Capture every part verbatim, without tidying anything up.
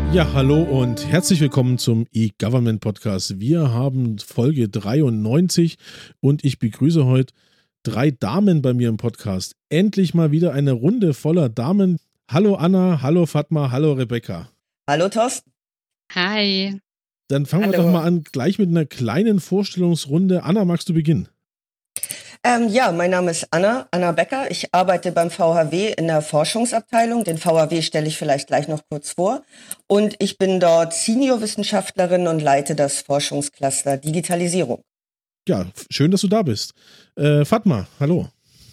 Ja, hallo und herzlich willkommen zum E-Government Podcast. Wir haben Folge dreiundneunzig und ich begrüße heute drei Damen bei mir im Podcast. Endlich mal wieder eine Runde voller Damen. Hallo Anna, hallo Fatma, hallo Rebecca. Hallo Thorsten. Hi. Dann fangen Hallo. wir doch mal an, gleich mit einer kleinen Vorstellungsrunde. Anna, magst du beginnen? Ähm, ja, mein Name ist Anna, Anna Becker. Ich arbeite beim V H W in der Forschungsabteilung. Den V H W stelle ich vielleicht gleich noch kurz vor. Und ich bin dort Seniorwissenschaftlerin und leite das Forschungscluster Digitalisierung. Ja, schön, dass du da bist. Äh, Fatma, hallo.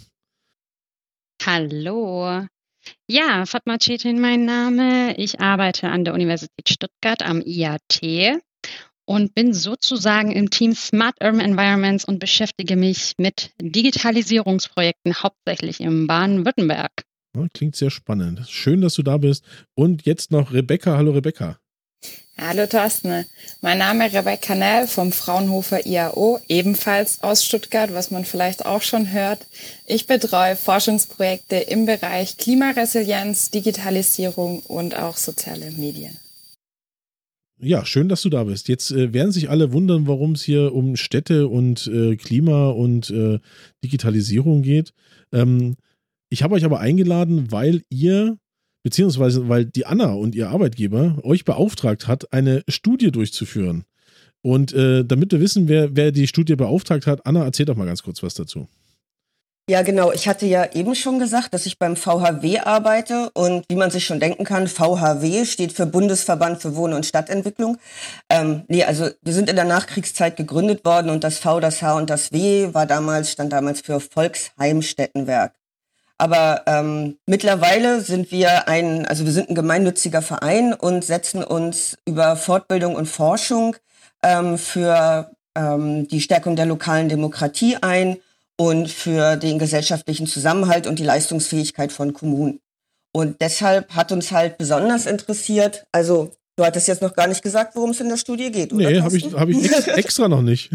Hallo. Ja, Fatma Cetin mein Name. Ich arbeite an der Universität Stuttgart am I A T und bin sozusagen im Team Smart Urban Environments und beschäftige mich mit Digitalisierungsprojekten, hauptsächlich im Baden-Württemberg. Ja, klingt sehr spannend. Schön, dass du da bist. Und jetzt noch Rebecca. Hallo Rebecca. Hallo Thorsten, mein Name ist Rebecca Nell vom Fraunhofer I A O, ebenfalls aus Stuttgart, was man vielleicht auch schon hört. Ich betreue Forschungsprojekte im Bereich Klimaresilienz, Digitalisierung und auch soziale Medien. Ja, schön, dass du da bist. Jetzt äh, werden sich alle wundern, warum es hier um Städte und äh, Klima und äh, Digitalisierung geht. Ähm, ich habe euch aber eingeladen, weil ihr beziehungsweise weil die Anna und ihr Arbeitgeber euch beauftragt hat, eine Studie durchzuführen. Und äh, damit wir wissen, wer, wer die Studie beauftragt hat, Anna, erzähl doch mal ganz kurz was dazu. Ja, genau. Ich hatte ja eben schon gesagt, dass ich beim V H W arbeite und wie man sich schon denken kann, V H W steht für Bundesverband für Wohn- und Stadtentwicklung. Ähm, nee, also wir sind in der Nachkriegszeit gegründet worden und das V, das H und das W war damals, stand damals für Volksheimstättenwerk. Aber ähm, mittlerweile sind wir ein, also wir sind ein gemeinnütziger Verein und setzen uns über Fortbildung und Forschung ähm, für ähm, die Stärkung der lokalen Demokratie ein und für den gesellschaftlichen Zusammenhalt und die Leistungsfähigkeit von Kommunen. Und deshalb hat uns halt besonders interessiert, also du hattest jetzt noch gar nicht gesagt, worum es in der Studie geht, oder? Nee, habe ich, hab ich ex extra noch nicht.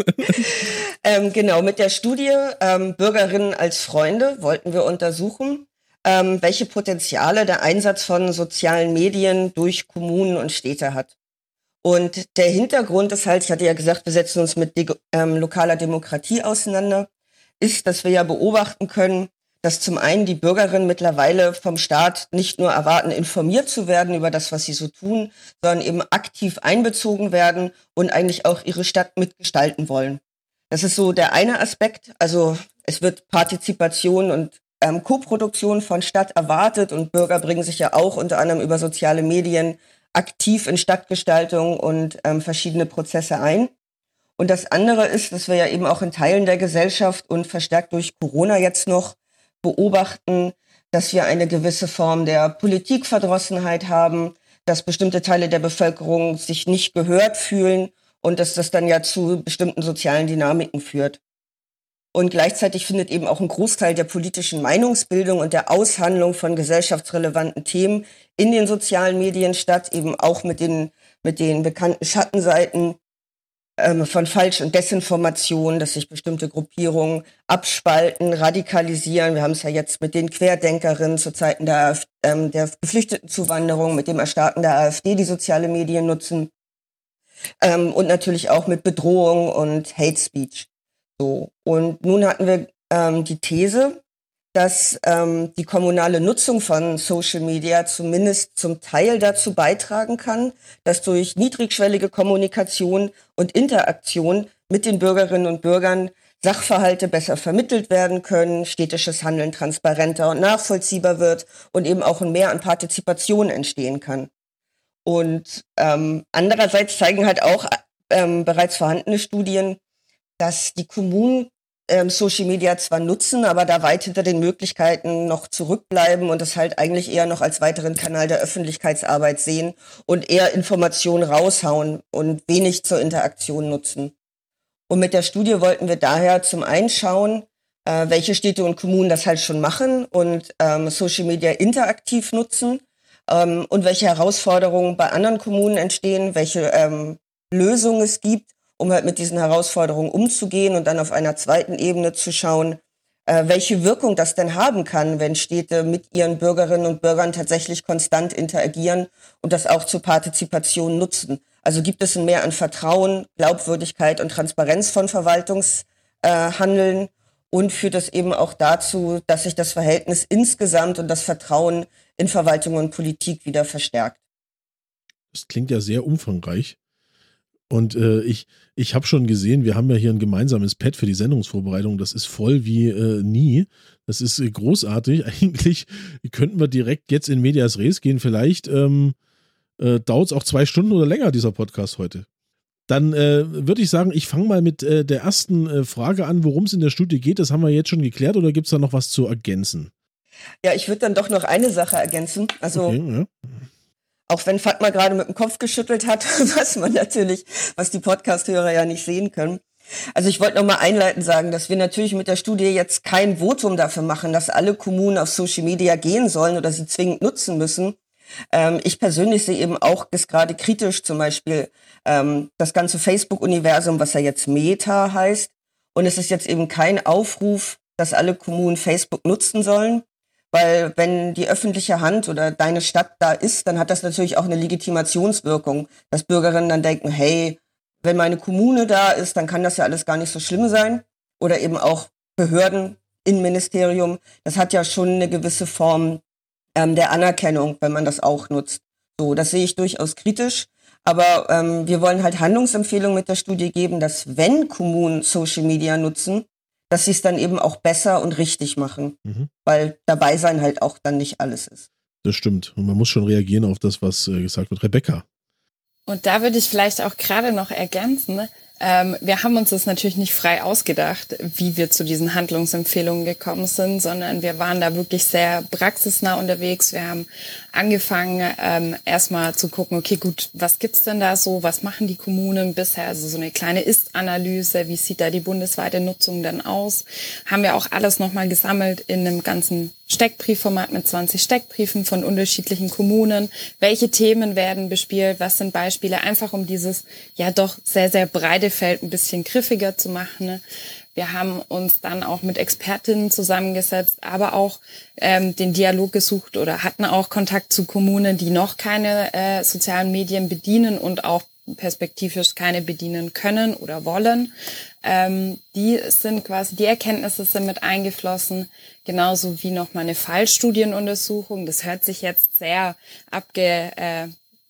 ähm, genau, mit der Studie ähm, Bürgerinnen als Freunde wollten wir untersuchen, ähm, welche Potenziale der Einsatz von sozialen Medien durch Kommunen und Städte hat. Und der Hintergrund ist halt, ich hatte ja gesagt, wir setzen uns mit de- ähm, lokaler Demokratie auseinander, ist, dass wir ja beobachten können, dass zum einen die Bürgerinnen mittlerweile vom Staat nicht nur erwarten, informiert zu werden über das, was sie so tun, sondern eben aktiv einbezogen werden und eigentlich auch ihre Stadt mitgestalten wollen. Das ist so der eine Aspekt. Also es wird Partizipation und ähm, Koproduktion von Stadt erwartet und Bürger bringen sich ja auch unter anderem über soziale Medien aktiv in Stadtgestaltung und ähm, verschiedene Prozesse ein. Und das andere ist, dass wir ja eben auch in Teilen der Gesellschaft und verstärkt durch Corona jetzt noch beobachten, dass wir eine gewisse Form der Politikverdrossenheit haben, dass bestimmte Teile der Bevölkerung sich nicht gehört fühlen und dass das dann ja zu bestimmten sozialen Dynamiken führt. Und gleichzeitig findet eben auch ein Großteil der politischen Meinungsbildung und der Aushandlung von gesellschaftsrelevanten Themen in den sozialen Medien statt, eben auch mit den, mit den bekannten Schattenseiten ähm, von Falsch- und Desinformation, dass sich bestimmte Gruppierungen abspalten, radikalisieren. Wir haben es ja jetzt mit den Querdenkerinnen zu Zeiten der, AfD, ähm, der Geflüchtetenzuwanderung, mit dem Erstarken der AfD, die soziale Medien nutzen. Ähm, und natürlich auch mit Bedrohung und Hate Speech. So. Und nun hatten wir ähm, die These, dass ähm, die kommunale Nutzung von Social Media zumindest zum Teil dazu beitragen kann, dass durch niedrigschwellige Kommunikation und Interaktion mit den Bürgerinnen und Bürgern Sachverhalte besser vermittelt werden können, städtisches Handeln transparenter und nachvollziehbar wird und eben auch ein Mehr an Partizipation entstehen kann. Und ähm, andererseits zeigen halt auch ähm, bereits vorhandene Studien, dass die Kommunen ähm, Social Media zwar nutzen, aber da weit hinter den Möglichkeiten noch zurückbleiben und das halt eigentlich eher noch als weiteren Kanal der Öffentlichkeitsarbeit sehen und eher Informationen raushauen und wenig zur Interaktion nutzen. Und mit der Studie wollten wir daher zum einen schauen, äh, welche Städte und Kommunen das halt schon machen und ähm, Social Media interaktiv nutzen ähm, und welche Herausforderungen bei anderen Kommunen entstehen, welche ähm, Lösungen es gibt, um halt mit diesen Herausforderungen umzugehen und dann auf einer zweiten Ebene zu schauen, äh, welche Wirkung das denn haben kann, wenn Städte mit ihren Bürgerinnen und Bürgern tatsächlich konstant interagieren und das auch zur Partizipation nutzen. Also gibt es ein Mehr an Vertrauen, Glaubwürdigkeit und Transparenz von Verwaltungshandeln äh, und führt es eben auch dazu, dass sich das Verhältnis insgesamt und das Vertrauen in Verwaltung und Politik wieder verstärkt. Das klingt ja sehr umfangreich. Und äh, ich, ich habe schon gesehen, wir haben ja hier ein gemeinsames Pad für die Sendungsvorbereitung. Das ist voll wie äh, nie. Das ist äh, großartig. Eigentlich könnten wir direkt jetzt in Medias Res gehen. Vielleicht ähm, äh, dauert es auch zwei Stunden oder länger, dieser Podcast heute. Dann äh, würde ich sagen, ich fange mal mit äh, der ersten äh, Frage an, worum es in der Studie geht. Das haben wir jetzt schon geklärt oder gibt es da noch was zu ergänzen? Ja, ich würde dann doch noch eine Sache ergänzen. Also Okay, ja. Auch wenn Fatma gerade mit dem Kopf geschüttelt hat, was man natürlich, was die Podcast-Hörer ja nicht sehen können. Also ich wollte noch mal einleitend sagen, dass wir natürlich mit der Studie jetzt kein Votum dafür machen, dass alle Kommunen auf Social Media gehen sollen oder sie zwingend nutzen müssen. Ähm, ich persönlich sehe eben auch das gerade kritisch, zum Beispiel ähm, das ganze Facebook-Universum, was ja jetzt Meta heißt. Und es ist jetzt eben kein Aufruf, dass alle Kommunen Facebook nutzen sollen. Weil wenn die öffentliche Hand oder deine Stadt da ist, dann hat das natürlich auch eine Legitimationswirkung, dass Bürgerinnen dann denken, hey, wenn meine Kommune da ist, dann kann das ja alles gar nicht so schlimm sein. Oder eben auch Behörden, Innenministerium, das hat ja schon eine gewisse Form ähm, der Anerkennung, wenn man das auch nutzt. So, das sehe ich durchaus kritisch. Aber ähm, wir wollen halt Handlungsempfehlungen mit der Studie geben, dass wenn Kommunen Social Media nutzen, dass sie es dann eben auch besser und richtig machen, mhm. weil dabei sein halt auch dann nicht alles ist. Das stimmt. Und man muss schon reagieren auf das, was äh, gesagt wird. Rebecca. Und da würde ich vielleicht auch gerade noch ergänzen, ähm, wir haben uns das natürlich nicht frei ausgedacht, wie wir zu diesen Handlungsempfehlungen gekommen sind, sondern wir waren da wirklich sehr praxisnah unterwegs. Wir haben angefangen, ähm, erstmal zu gucken, okay, gut, was gibt's denn da so, was machen die Kommunen bisher, also so eine kleine Ist-Analyse, wie sieht da die bundesweite Nutzung denn aus, haben wir auch alles nochmal gesammelt in einem ganzen Steckbriefformat mit zwanzig Steckbriefen von unterschiedlichen Kommunen, welche Themen werden bespielt, was sind Beispiele, einfach um dieses ja doch sehr, sehr breite Feld ein bisschen griffiger zu machen. Wir haben uns dann auch mit Expertinnen zusammengesetzt, aber auch ähm, den Dialog gesucht oder hatten auch Kontakt zu Kommunen, die noch keine äh, sozialen Medien bedienen und auch perspektivisch keine bedienen können oder wollen. Ähm, die sind quasi, die Erkenntnisse sind mit eingeflossen, genauso wie nochmal eine Fallstudienuntersuchung. Das hört sich jetzt sehr abge... Äh,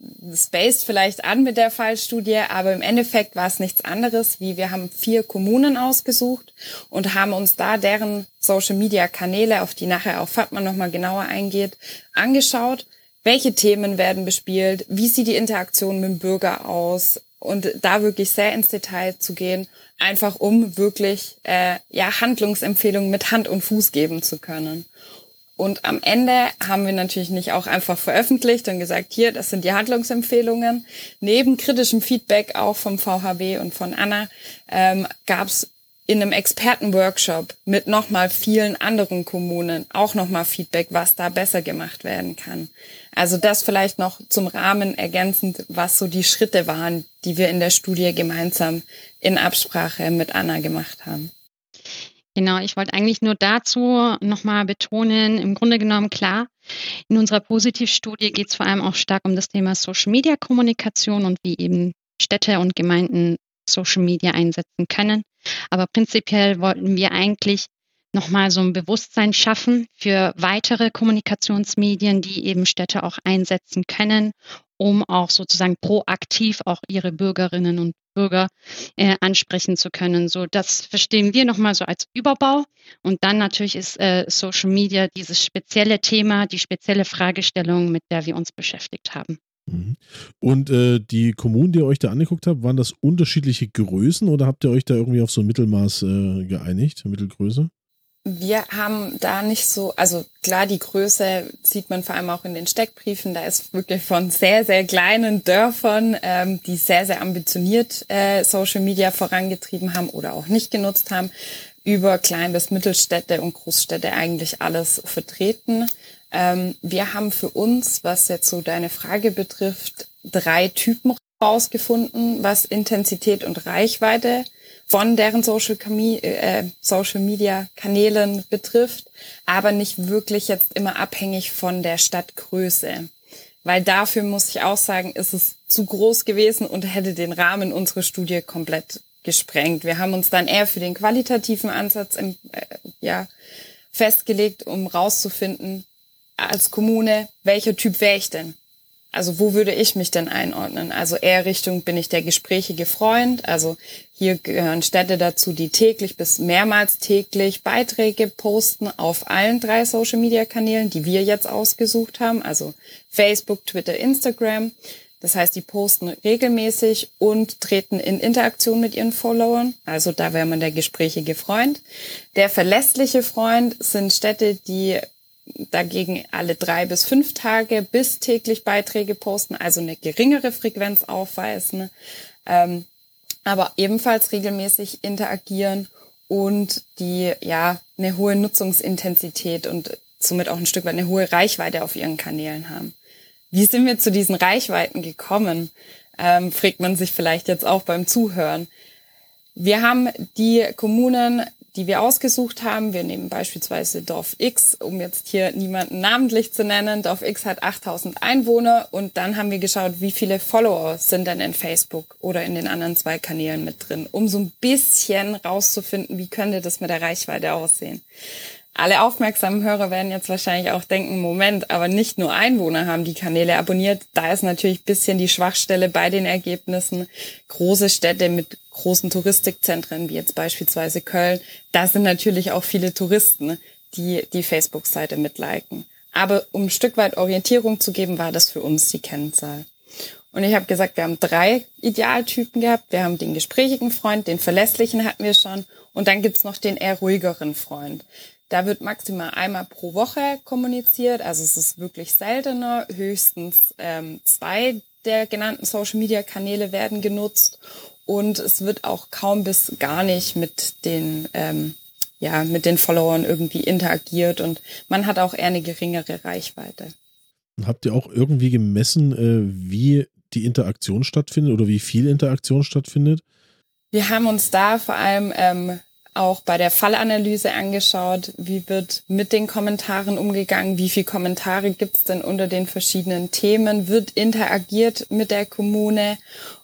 spaced vielleicht an mit der Fallstudie, aber im Endeffekt war es nichts anderes, wie wir haben vier Kommunen ausgesucht und haben uns da deren Social-Media-Kanäle, auf die nachher auch Fatma nochmal genauer eingeht, angeschaut. Welche Themen werden bespielt? Wie sieht die Interaktion mit dem Bürger aus? Und da wirklich sehr ins Detail zu gehen, einfach um wirklich äh, ja Handlungsempfehlungen mit Hand und Fuß geben zu können. Und am Ende haben wir natürlich nicht auch einfach veröffentlicht und gesagt, hier, das sind die Handlungsempfehlungen. Neben kritischem Feedback auch vom V H B und von Anna ähm, gab es in einem Expertenworkshop mit nochmal vielen anderen Kommunen auch nochmal Feedback, was da besser gemacht werden kann. Also das vielleicht noch zum Rahmen ergänzend, was so die Schritte waren, die wir in der Studie gemeinsam in Absprache mit Anna gemacht haben. Genau, ich wollte eigentlich nur dazu nochmal betonen, im Grunde genommen klar, in unserer Positivstudie geht es vor allem auch stark um das Thema Social-Media-Kommunikation und wie eben Städte und Gemeinden Social Media einsetzen können. Aber prinzipiell wollten wir eigentlich nochmal so ein Bewusstsein schaffen für weitere Kommunikationsmedien, die eben Städte auch einsetzen können, um auch sozusagen proaktiv auch ihre Bürgerinnen und Bürger äh, ansprechen zu können. So, das verstehen wir nochmal so als Überbau. Und dann natürlich ist äh, Social Media dieses spezielle Thema, die spezielle Fragestellung, mit der wir uns beschäftigt haben. Und äh, die Kommunen, die ihr euch da angeguckt habt, waren das unterschiedliche Größen oder habt ihr euch da irgendwie auf so ein Mittelmaß äh, geeinigt, Mittelgröße? Wir haben da nicht so, also klar, die Größe sieht man vor allem auch in den Steckbriefen, da ist wirklich von sehr, sehr kleinen Dörfern, ähm, die sehr, sehr ambitioniert äh, Social Media vorangetrieben haben oder auch nicht genutzt haben, über Klein- bis Mittelstädte und Großstädte eigentlich alles vertreten. Ähm, wir haben für uns, was jetzt so deine Frage betrifft, drei Typen rausgefunden, was Intensität und Reichweite von deren Social, äh, Social Media Kanälen betrifft, aber nicht wirklich jetzt immer abhängig von der Stadtgröße. Weil dafür, muss ich auch sagen, ist es zu groß gewesen und hätte den Rahmen unserer Studie komplett gesprengt. Wir haben uns dann eher für den qualitativen Ansatz im, äh, ja, festgelegt, um rauszufinden, als Kommune, welcher Typ wäre ich denn? Also wo würde ich mich denn einordnen? Also eher Richtung, bin ich der gesprächige Freund? Also hier gehören Städte dazu, die täglich bis mehrmals täglich Beiträge posten auf allen drei Social-Media-Kanälen, die wir jetzt ausgesucht haben. Also Facebook, Twitter, Instagram. Das heißt, die posten regelmäßig und treten in Interaktion mit ihren Followern. Also da wäre man der gesprächige Freund. Der verlässliche Freund sind Städte, die dagegen alle drei bis fünf Tage bis täglich Beiträge posten, also eine geringere Frequenz aufweisen, ähm, aber ebenfalls regelmäßig interagieren und die ja eine hohe Nutzungsintensität und somit auch ein Stück weit eine hohe Reichweite auf ihren Kanälen haben. Wie sind wir zu diesen Reichweiten gekommen? Ähm, fragt man sich vielleicht jetzt auch beim Zuhören. Wir haben die Kommunen, die wir ausgesucht haben, wir nehmen beispielsweise Dorf X, um jetzt hier niemanden namentlich zu nennen. Dorf X hat achttausend Einwohner und dann haben wir geschaut, wie viele Follower sind denn in Facebook oder in den anderen zwei Kanälen mit drin, um so ein bisschen rauszufinden, wie könnte das mit der Reichweite aussehen. Alle aufmerksamen Hörer werden jetzt wahrscheinlich auch denken, Moment, aber nicht nur Einwohner haben die Kanäle abonniert. Da ist natürlich ein bisschen die Schwachstelle bei den Ergebnissen. Große Städte mit großen Touristikzentren, wie jetzt beispielsweise Köln, da sind natürlich auch viele Touristen, die die Facebook-Seite mitliken. Aber um ein Stück weit Orientierung zu geben, war das für uns die Kennzahl. Und ich habe gesagt, wir haben drei Idealtypen gehabt. Wir haben den gesprächigen Freund, den verlässlichen hatten wir schon. Und dann gibt's noch den eher ruhigeren Freund. Da wird maximal einmal pro Woche kommuniziert, also es ist wirklich seltener, höchstens ähm, zwei der genannten Social-Media-Kanäle werden genutzt und es wird auch kaum bis gar nicht mit den, ähm, ja, mit den Followern irgendwie interagiert und man hat auch eher eine geringere Reichweite. Habt ihr auch irgendwie gemessen, äh, wie die Interaktion stattfindet oder wie viel Interaktion stattfindet? Wir haben uns da vor allem ähm, auch bei der Fallanalyse angeschaut, wie wird mit den Kommentaren umgegangen, wie viele Kommentare gibt es denn unter den verschiedenen Themen, wird interagiert mit der Kommune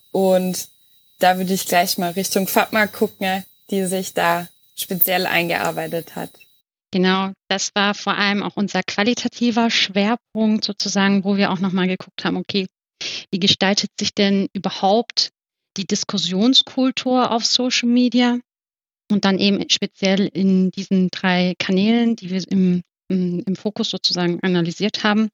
und da würde ich gleich mal Richtung Fatma gucken, die sich da speziell eingearbeitet hat. Genau, das war vor allem auch unser qualitativer Schwerpunkt sozusagen, wo wir auch nochmal geguckt haben, okay, wie gestaltet sich denn überhaupt die Diskussionskultur auf Social Media? Und dann eben speziell in diesen drei Kanälen, die wir im, im, im Fokus sozusagen analysiert haben.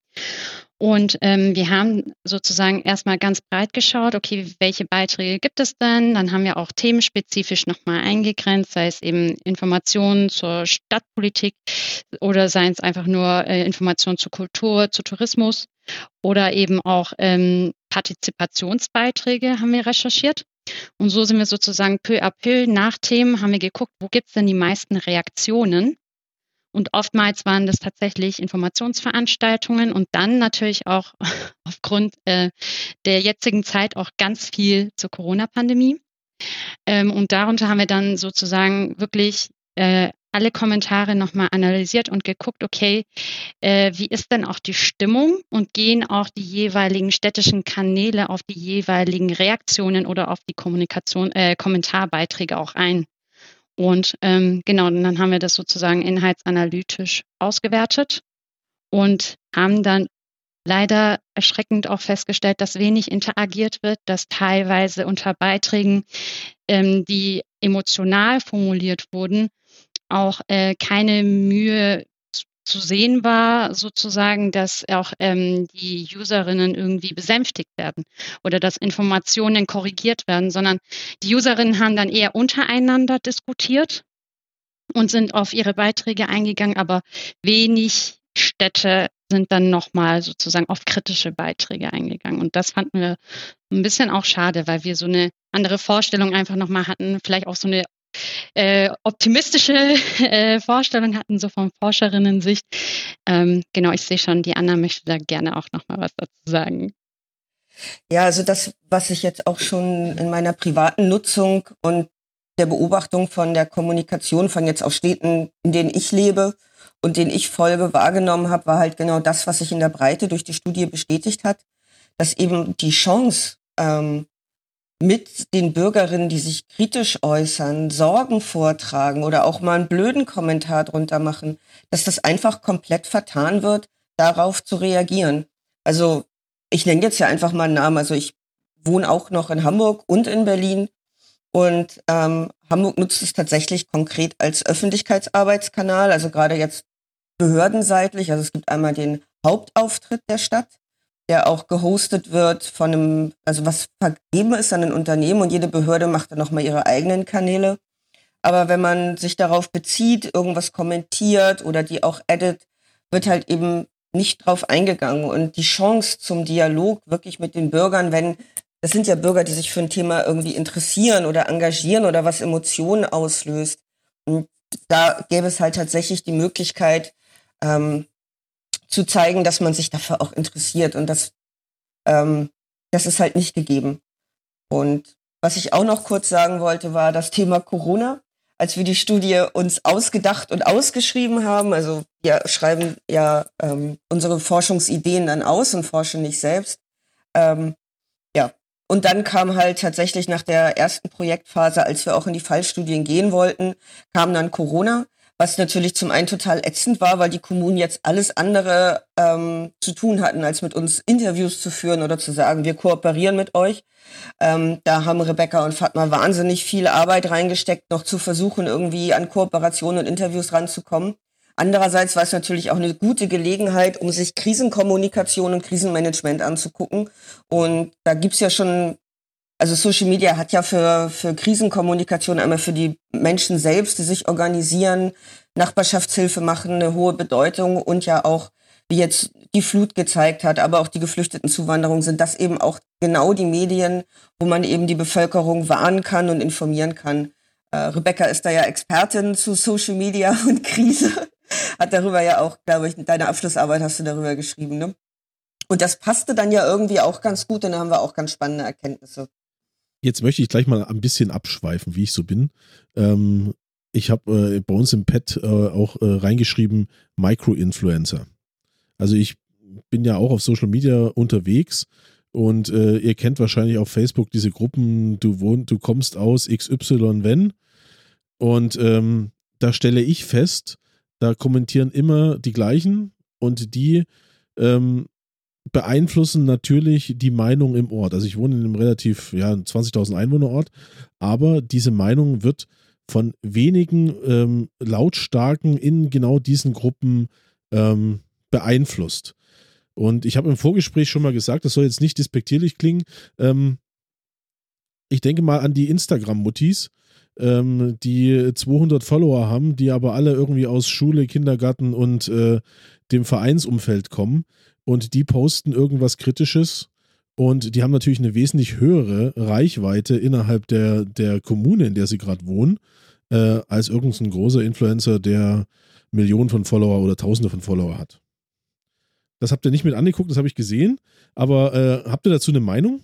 Und ähm, wir haben sozusagen erstmal ganz breit geschaut, okay, welche Beiträge gibt es denn? Dann haben wir auch themenspezifisch nochmal eingegrenzt, sei es eben Informationen zur Stadtpolitik oder seien es einfach nur äh, Informationen zur Kultur, zu Tourismus oder eben auch ähm, Partizipationsbeiträge haben wir recherchiert. Und so sind wir sozusagen peu à peu nach Themen, haben wir geguckt, wo gibt es denn die meisten Reaktionen? Und oftmals waren das tatsächlich Informationsveranstaltungen und dann natürlich auch aufgrund äh, der jetzigen Zeit auch ganz viel zur Corona-Pandemie. Ähm, und darunter haben wir dann sozusagen wirklich äh, alle Kommentare nochmal analysiert und geguckt, okay, äh, wie ist denn auch die Stimmung und gehen auch die jeweiligen städtischen Kanäle auf die jeweiligen Reaktionen oder auf die Kommunikation, äh, Kommentarbeiträge auch ein. Und ähm, genau, und dann haben wir das sozusagen inhaltsanalytisch ausgewertet und haben dann leider erschreckend auch festgestellt, dass wenig interagiert wird, dass teilweise unter Beiträgen, ähm, die emotional formuliert wurden, auch äh, keine Mühe zu sehen war, sozusagen, dass auch ähm, die Userinnen irgendwie besänftigt werden oder dass Informationen korrigiert werden, sondern die Userinnen haben dann eher untereinander diskutiert und sind auf ihre Beiträge eingegangen, aber wenig Städte sind dann nochmal sozusagen auf kritische Beiträge eingegangen. Und das fanden wir ein bisschen auch schade, weil wir so eine andere Vorstellung einfach nochmal hatten, vielleicht auch so eine Äh, optimistische äh, Vorstellung hatten, so von Forscherinnen-Sicht. Ähm, genau, ich sehe schon, die Anna möchte da gerne auch noch mal was dazu sagen. Ja, also das, was ich jetzt auch schon in meiner privaten Nutzung und der Beobachtung von der Kommunikation von jetzt auch Städten, in denen ich lebe und denen ich folge, wahrgenommen habe, war halt genau das, was sich in der Breite durch die Studie bestätigt hat, dass eben die Chance, ähm, mit den Bürgerinnen, die sich kritisch äußern, Sorgen vortragen oder auch mal einen blöden Kommentar drunter machen, dass das einfach komplett vertan wird, darauf zu reagieren. Also ich nenne jetzt ja einfach mal einen Namen. Also ich wohne auch noch in Hamburg und in Berlin und ähm, Hamburg nutzt es tatsächlich konkret als Öffentlichkeitsarbeitskanal, also gerade jetzt behördenseitlich. Also es gibt einmal den Hauptauftritt der Stadt, der auch gehostet wird von einem, also was vergeben ist an ein Unternehmen und jede Behörde macht dann nochmal ihre eigenen Kanäle. Aber wenn man sich darauf bezieht, irgendwas kommentiert oder die auch edit, wird halt eben nicht drauf eingegangen. Und die Chance zum Dialog wirklich mit den Bürgern, wenn, das sind ja Bürger, die sich für ein Thema irgendwie interessieren oder engagieren oder was Emotionen auslöst. Und da gäbe es halt tatsächlich die Möglichkeit, ähm, zu zeigen, dass man sich dafür auch interessiert und das, ähm, das ist halt nicht gegeben. Und was ich auch noch kurz sagen wollte, war das Thema Corona. Als wir die Studie uns ausgedacht und ausgeschrieben haben, also wir schreiben ja ähm, unsere Forschungsideen dann aus und forschen nicht selbst. Ähm, ja, und dann kam halt tatsächlich nach der ersten Projektphase, als wir auch in die Fallstudien gehen wollten, kam dann Corona. Was natürlich zum einen total ätzend war, weil die Kommunen jetzt alles andere ähm, zu tun hatten, als mit uns Interviews zu führen oder zu sagen, wir kooperieren mit euch. Ähm, da haben Rebecca und Fatma wahnsinnig viel Arbeit reingesteckt, noch zu versuchen, irgendwie an Kooperationen und Interviews ranzukommen. Andererseits war es natürlich auch eine gute Gelegenheit, um sich Krisenkommunikation und Krisenmanagement anzugucken. Und da gibt's ja schon... Also Social Media hat ja für, für Krisenkommunikation, einmal für die Menschen selbst, die sich organisieren, Nachbarschaftshilfe machen, eine hohe Bedeutung und ja auch, wie jetzt die Flut gezeigt hat, aber auch die Geflüchtetenzuwanderung, sind das eben auch genau die Medien, wo man eben die Bevölkerung warnen kann und informieren kann. Äh, Rebecca ist da ja Expertin zu Social Media und Krise, hat darüber ja auch, glaube ich, deine Abschlussarbeit hast du darüber geschrieben, ne? Und das passte dann ja irgendwie auch ganz gut und da haben wir auch ganz spannende Erkenntnisse. Jetzt möchte ich gleich mal ein bisschen abschweifen, wie ich so bin. Ähm, ich habe äh, bei uns im Pad äh, auch äh, reingeschrieben, Micro-Influencer. Also ich bin ja auch auf Social Media unterwegs und äh, ihr kennt wahrscheinlich auf Facebook diese Gruppen, du wohnt, du kommst aus X Y wenn. Und ähm, da stelle ich fest, da kommentieren immer die gleichen und die ähm, beeinflussen natürlich die Meinung im Ort. Also ich wohne in einem relativ, ja, zwanzigtausend Einwohnerort, aber diese Meinung wird von wenigen ähm, Lautstarken in genau diesen Gruppen ähm, beeinflusst. Und ich habe im Vorgespräch schon mal gesagt, das soll jetzt nicht despektierlich klingen, ähm, ich denke mal an die Instagram-Muttis, ähm, die zweihundert Follower haben, die aber alle irgendwie aus Schule, Kindergarten und äh, dem Vereinsumfeld kommen. Und die posten irgendwas Kritisches und die haben natürlich eine wesentlich höhere Reichweite innerhalb der, der Kommune, in der sie gerade wohnen, äh, als irgendein großer Influencer, der Millionen von Follower oder Tausende von Follower hat. Das habt ihr nicht mit angeguckt, das habe ich gesehen, aber äh, habt ihr dazu eine Meinung?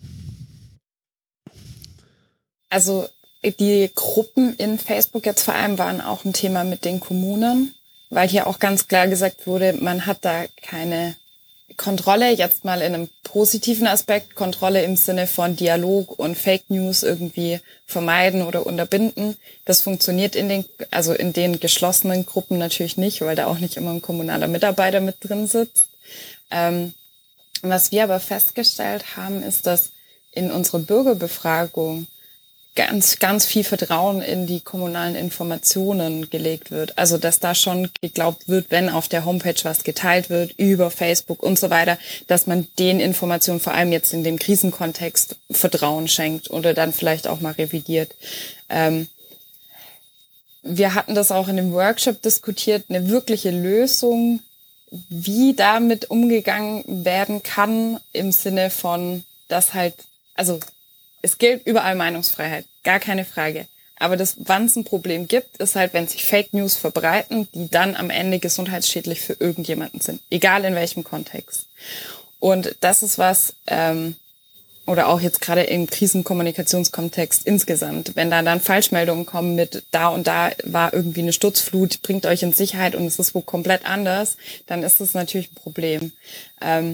Also die Gruppen in Facebook jetzt vor allem waren auch ein Thema mit den Kommunen, weil hier auch ganz klar gesagt wurde, man hat da keine Kontrolle, jetzt mal in einem positiven Aspekt, Kontrolle im Sinne von Dialog und Fake News irgendwie vermeiden oder unterbinden. Das funktioniert in den, also in den geschlossenen Gruppen natürlich nicht, weil da auch nicht immer ein kommunaler Mitarbeiter mit drin sitzt. Ähm, was wir aber festgestellt haben, ist, dass in unserer Bürgerbefragung ganz, ganz viel Vertrauen in die kommunalen Informationen gelegt wird. Also, dass da schon geglaubt wird, wenn auf der Homepage was geteilt wird, über Facebook und so weiter, dass man den Informationen vor allem jetzt in dem Krisenkontext Vertrauen schenkt oder dann vielleicht auch mal revidiert. Ähm, wir hatten das auch in dem Workshop diskutiert, eine wirkliche Lösung, wie damit umgegangen werden kann, im Sinne von, dass halt, also, es gilt überall Meinungsfreiheit, gar keine Frage. Aber das, wann es ein Problem gibt, ist halt, wenn sich Fake News verbreiten, die dann am Ende gesundheitsschädlich für irgendjemanden sind, egal in welchem Kontext. Und das ist was, ähm, oder auch jetzt gerade im Krisenkommunikationskontext insgesamt, wenn da dann Falschmeldungen kommen mit da und da war irgendwie eine Sturzflut, bringt euch in Sicherheit und es ist wo komplett anders, dann ist das natürlich ein Problem. Ähm,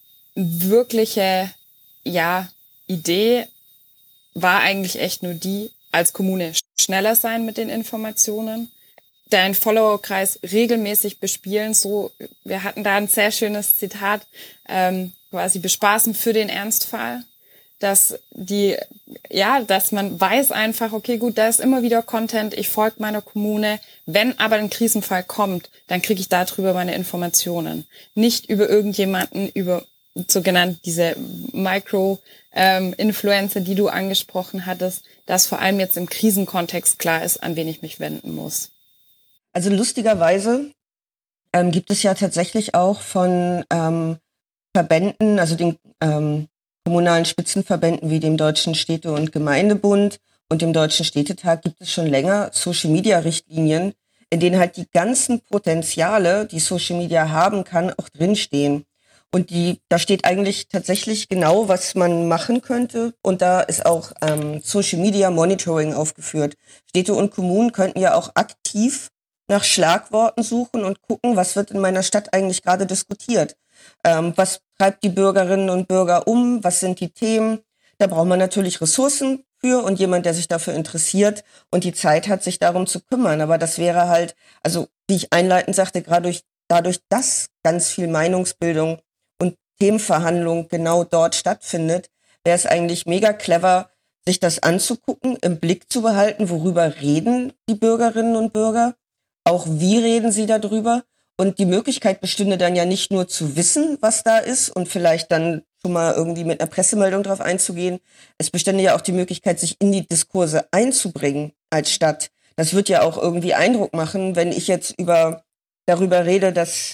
wirkliche, ja, Idee war eigentlich echt nur die, als Kommune schneller sein mit den Informationen, deinen Followerkreis regelmäßig bespielen, so, wir hatten da ein sehr schönes Zitat, ähm, quasi bespaßen für den Ernstfall, dass die, ja, dass man weiß einfach, okay, gut, da ist immer wieder Content, ich folge meiner Kommune, wenn aber ein Krisenfall kommt, dann kriege ich darüber meine Informationen. Nicht über irgendjemanden, über sogenannt diese Micro-Influencer, ähm, die du angesprochen hattest, dass vor allem jetzt im Krisenkontext klar ist, an wen ich mich wenden muss. Also lustigerweise ähm, gibt es ja tatsächlich auch von ähm, Verbänden, also den ähm, kommunalen Spitzenverbänden wie dem Deutschen Städte- und Gemeindebund und dem Deutschen Städtetag gibt es schon länger Social-Media-Richtlinien, in denen halt die ganzen Potenziale, die Social Media haben kann, auch drinstehen. Und die, da steht eigentlich tatsächlich genau, was man machen könnte. Und da ist auch ähm, Social Media Monitoring aufgeführt. Städte und Kommunen könnten ja auch aktiv nach Schlagworten suchen und gucken, was wird in meiner Stadt eigentlich gerade diskutiert. Ähm, was treibt die Bürgerinnen und Bürger um? Was sind die Themen? Da braucht man natürlich Ressourcen für und jemand, der sich dafür interessiert und die Zeit hat, sich darum zu kümmern. Aber das wäre halt, also wie ich einleitend sagte, gerade durch, dadurch, dass ganz viel Meinungsbildung und Themenverhandlung genau dort stattfindet, wäre es eigentlich mega clever, sich das anzugucken, im Blick zu behalten, worüber reden die Bürgerinnen und Bürger, auch wie reden sie darüber. Und die Möglichkeit bestünde dann ja nicht nur zu wissen, was da ist und vielleicht dann schon mal irgendwie mit einer Pressemeldung drauf einzugehen. Es bestände ja auch die Möglichkeit, sich in die Diskurse einzubringen als Stadt. Das wird ja auch irgendwie Eindruck machen, wenn ich jetzt über darüber rede, dass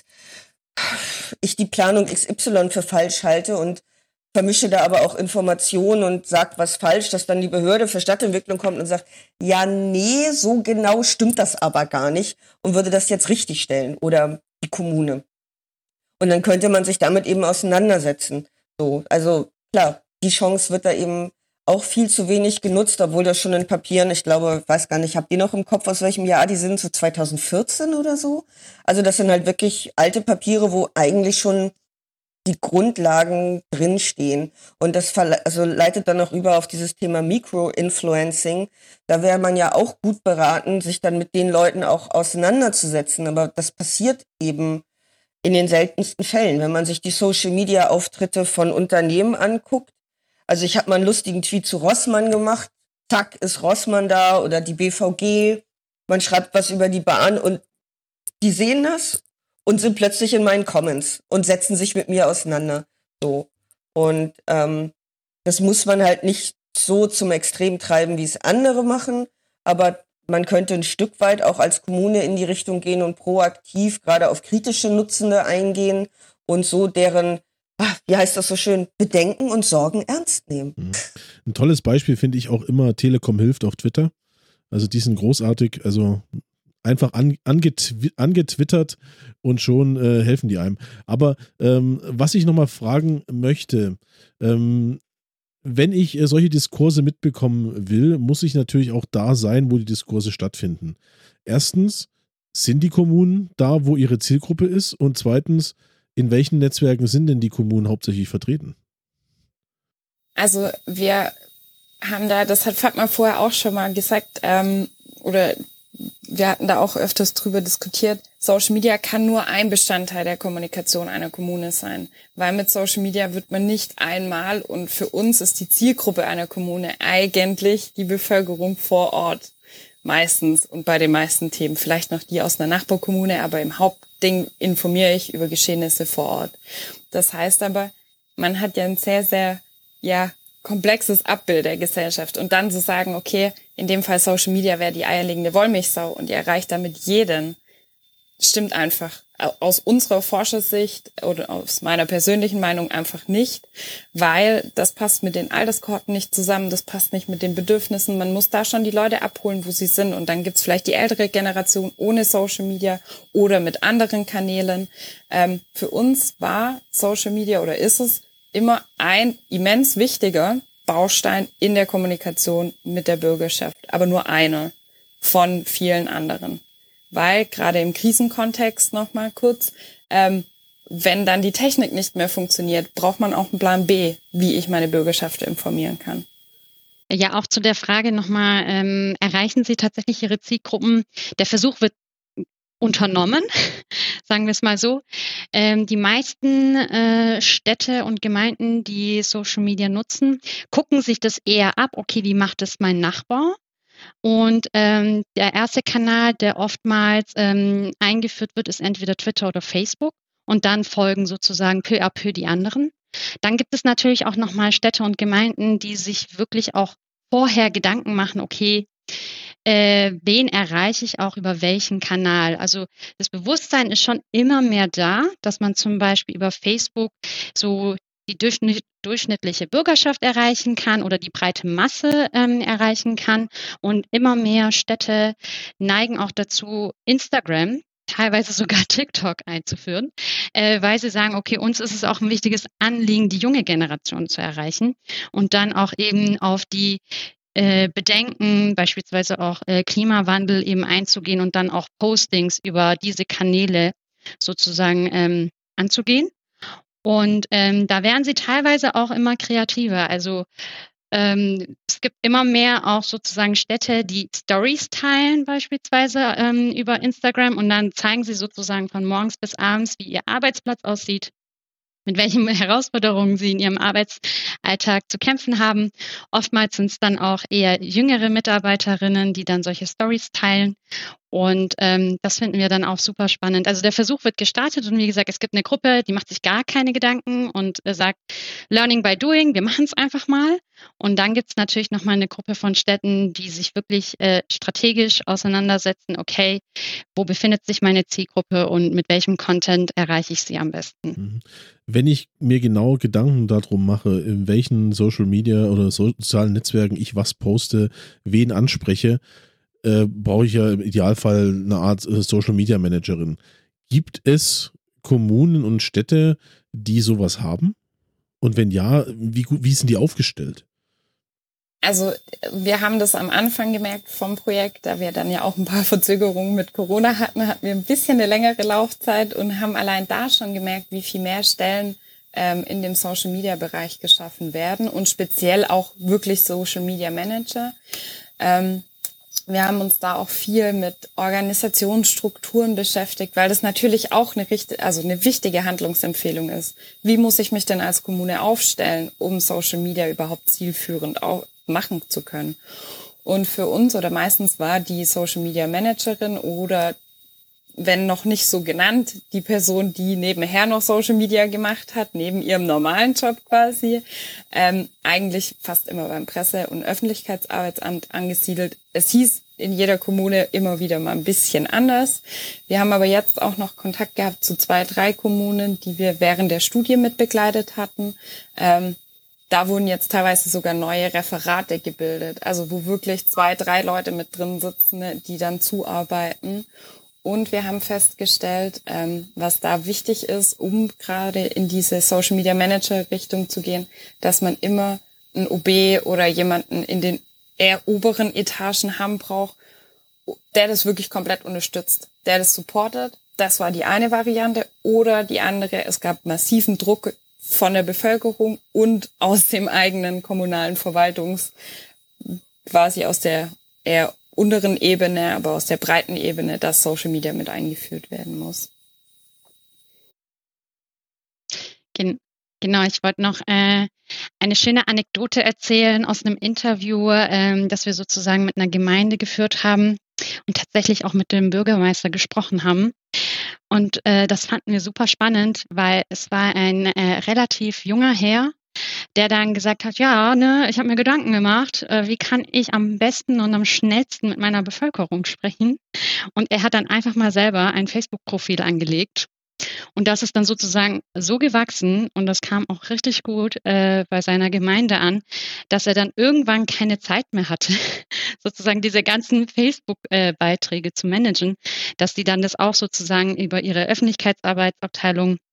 ich die Planung X Y für falsch halte und vermische da aber auch Informationen und sagt was falsch, dass dann die Behörde für Stadtentwicklung kommt und sagt, ja, nee, so genau stimmt das aber gar nicht und würde das jetzt richtig stellen oder die Kommune. Und dann könnte man sich damit eben auseinandersetzen. So, also klar, die Chance wird da eben auch viel zu wenig genutzt, obwohl das schon in Papieren, ich glaube, weiß gar nicht, habt ihr noch im Kopf, aus welchem Jahr die sind, so zwanzig vierzehn oder so? Also das sind halt wirklich alte Papiere, wo eigentlich schon die Grundlagen drinstehen. Und das verle- also leitet dann auch über auf dieses Thema Micro-Influencing. Da wäre man ja auch gut beraten, sich dann mit den Leuten auch auseinanderzusetzen. Aber das passiert eben in den seltensten Fällen. Wenn man sich die Social-Media-Auftritte von Unternehmen anguckt, also ich habe mal einen lustigen Tweet zu Rossmann gemacht, zack, ist Rossmann da oder die B V G, man schreibt was über die Bahn und die sehen das und sind plötzlich in meinen Comments und setzen sich mit mir auseinander. So. Und ähm, das muss man halt nicht so zum Extrem treiben, wie es andere machen, aber man könnte ein Stück weit auch als Kommune in die Richtung gehen und proaktiv gerade auf kritische Nutzende eingehen und so deren, ach, wie heißt das so schön, Bedenken und Sorgen ernst nehmen. Mhm. Ein tolles Beispiel finde ich auch immer Telekom hilft auf Twitter. Also die sind großartig, also einfach an, angetw- angetwittert und schon äh, helfen die einem. Aber ähm, was ich nochmal fragen möchte, ähm, wenn ich äh, solche Diskurse mitbekommen will, muss ich natürlich auch da sein, wo die Diskurse stattfinden. Erstens, sind die Kommunen da, wo ihre Zielgruppe ist? Und zweitens, in welchen Netzwerken sind denn die Kommunen hauptsächlich vertreten? Also wir haben da, das hat Fatma vorher auch schon mal gesagt, ähm, oder wir hatten da auch öfters drüber diskutiert, Social Media kann nur ein Bestandteil der Kommunikation einer Kommune sein, weil mit Social Media wird man nicht einmal, und für uns ist die Zielgruppe einer Kommune eigentlich die Bevölkerung vor Ort meistens und bei den meisten Themen, vielleicht noch die aus einer Nachbarkommune, aber im Hauptding informiere ich über Geschehnisse vor Ort. Das heißt aber, man hat ja ein sehr, sehr, ja, komplexes Abbild der Gesellschaft und dann zu sagen, okay, in dem Fall Social Media wäre die eierlegende Wollmilchsau und ihr erreicht damit jeden, stimmt einfach aus unserer Forschersicht oder aus meiner persönlichen Meinung einfach nicht, weil das passt mit den Alterskohorten nicht zusammen, das passt nicht mit den Bedürfnissen, man muss da schon die Leute abholen, wo sie sind und dann gibt's vielleicht die ältere Generation ohne Social Media oder mit anderen Kanälen. Ähm, für uns war Social Media oder ist es immer ein immens wichtiger Baustein in der Kommunikation mit der Bürgerschaft, aber nur einer von vielen anderen. Weil gerade im Krisenkontext nochmal kurz, ähm, wenn dann die Technik nicht mehr funktioniert, braucht man auch einen Plan B, wie ich meine Bürgerschaft informieren kann. Ja, auch zu der Frage nochmal, ähm, erreichen Sie tatsächlich Ihre Zielgruppen? Der Versuch wird unternommen, sagen wir es mal so. Ähm, die meisten äh, Städte und Gemeinden, die Social Media nutzen, gucken sich das eher ab, okay, wie macht es mein Nachbar? Und ähm, der erste Kanal, der oftmals ähm, eingeführt wird, ist entweder Twitter oder Facebook und dann folgen sozusagen peu à peu die anderen. Dann gibt es natürlich auch nochmal Städte und Gemeinden, die sich wirklich auch vorher Gedanken machen, okay, äh, wen erreiche ich auch über welchen Kanal? Also das Bewusstsein ist schon immer mehr da, dass man zum Beispiel über Facebook so die durchschnitt, durchschnittliche Bürgerschaft erreichen kann oder die breite Masse ähm, erreichen kann. Und immer mehr Städte neigen auch dazu, Instagram, teilweise sogar TikTok einzuführen, äh, weil sie sagen, okay, uns ist es auch ein wichtiges Anliegen, die junge Generation zu erreichen und dann auch eben auf die äh, Bedenken, beispielsweise auch äh, Klimawandel eben einzugehen und dann auch Postings über diese Kanäle sozusagen ähm, anzugehen. Und ähm, da werden sie teilweise auch immer kreativer. Also ähm, es gibt immer mehr auch sozusagen Städte, die Stories teilen beispielsweise ähm, über Instagram und dann zeigen sie sozusagen von morgens bis abends, wie ihr Arbeitsplatz aussieht, mit welchen Herausforderungen sie in ihrem Arbeitsalltag zu kämpfen haben. Oftmals sind es dann auch eher jüngere Mitarbeiterinnen, die dann solche Stories teilen. Und ähm, das finden wir dann auch super spannend. Also der Versuch wird gestartet und wie gesagt, es gibt eine Gruppe, die macht sich gar keine Gedanken und äh, sagt, Learning by Doing, wir machen es einfach mal. Und dann gibt es natürlich nochmal eine Gruppe von Städten, die sich wirklich äh, strategisch auseinandersetzen, okay, wo befindet sich meine Zielgruppe und mit welchem Content erreiche ich sie am besten. Wenn ich mir genau Gedanken darum mache, in welchen Social Media oder sozialen Netzwerken ich was poste, wen anspreche, äh, brauche ich ja im Idealfall eine Art äh, Social Media Managerin. Gibt es Kommunen und Städte, die sowas haben? Und wenn ja, wie, gut, wie sind die aufgestellt? Also wir haben das am Anfang gemerkt vom Projekt, da wir dann ja auch ein paar Verzögerungen mit Corona hatten, hatten wir ein bisschen eine längere Laufzeit und haben allein da schon gemerkt, wie viel mehr Stellen ähm, in dem Social-Media-Bereich geschaffen werden und speziell auch wirklich Social-Media-Manager. Ähm, wir haben uns da auch viel mit Organisationsstrukturen beschäftigt, weil das natürlich auch eine, richt- also eine wichtige Handlungsempfehlung ist. Wie muss ich mich denn als Kommune aufstellen, um Social-Media überhaupt zielführend auch machen zu können. Und für uns oder meistens war die Social Media Managerin oder wenn noch nicht so genannt, die Person, die nebenher noch Social Media gemacht hat, neben ihrem normalen Job quasi, ähm, eigentlich fast immer beim Presse- und Öffentlichkeitsarbeitsamt angesiedelt. Es hieß in jeder Kommune immer wieder mal ein bisschen anders. Wir haben aber jetzt auch noch Kontakt gehabt zu zwei, drei Kommunen, die wir während der Studie mitbegleitet hatten. Ähm, Da wurden jetzt teilweise sogar neue Referate gebildet, also wo wirklich zwei, drei Leute mit drin sitzen, die dann zuarbeiten. Und wir haben festgestellt, ähm, was da wichtig ist, um gerade in diese Social Media Manager Richtung zu gehen, dass man immer einen O B oder jemanden in den eher oberen Etagen haben braucht, der das wirklich komplett unterstützt, der das supportet. Das war die eine Variante. Oder die andere, es gab massiven Druck von der Bevölkerung und aus dem eigenen kommunalen Verwaltungs, quasi aus der eher unteren Ebene, aber aus der breiten Ebene, dass Social Media mit eingeführt werden muss. Gen- Genau, ich wollte noch äh, eine schöne Anekdote erzählen aus einem Interview, ähm, das wir sozusagen mit einer Gemeinde geführt haben und tatsächlich auch mit dem Bürgermeister gesprochen haben. Und äh, das fanden wir super spannend, weil es war ein äh, relativ junger Herr, der dann gesagt hat, ja, ne, ich habe mir Gedanken gemacht, äh, wie kann ich am besten und am schnellsten mit meiner Bevölkerung sprechen? Und er hat dann einfach mal selber ein Facebook-Profil angelegt. Und das ist dann sozusagen so gewachsen und das kam auch richtig gut äh, bei seiner Gemeinde an, dass er dann irgendwann keine Zeit mehr hatte, sozusagen diese ganzen Facebook-Beiträge zu managen, dass die dann das auch sozusagen über ihre Öffentlichkeitsarbeitsabteilung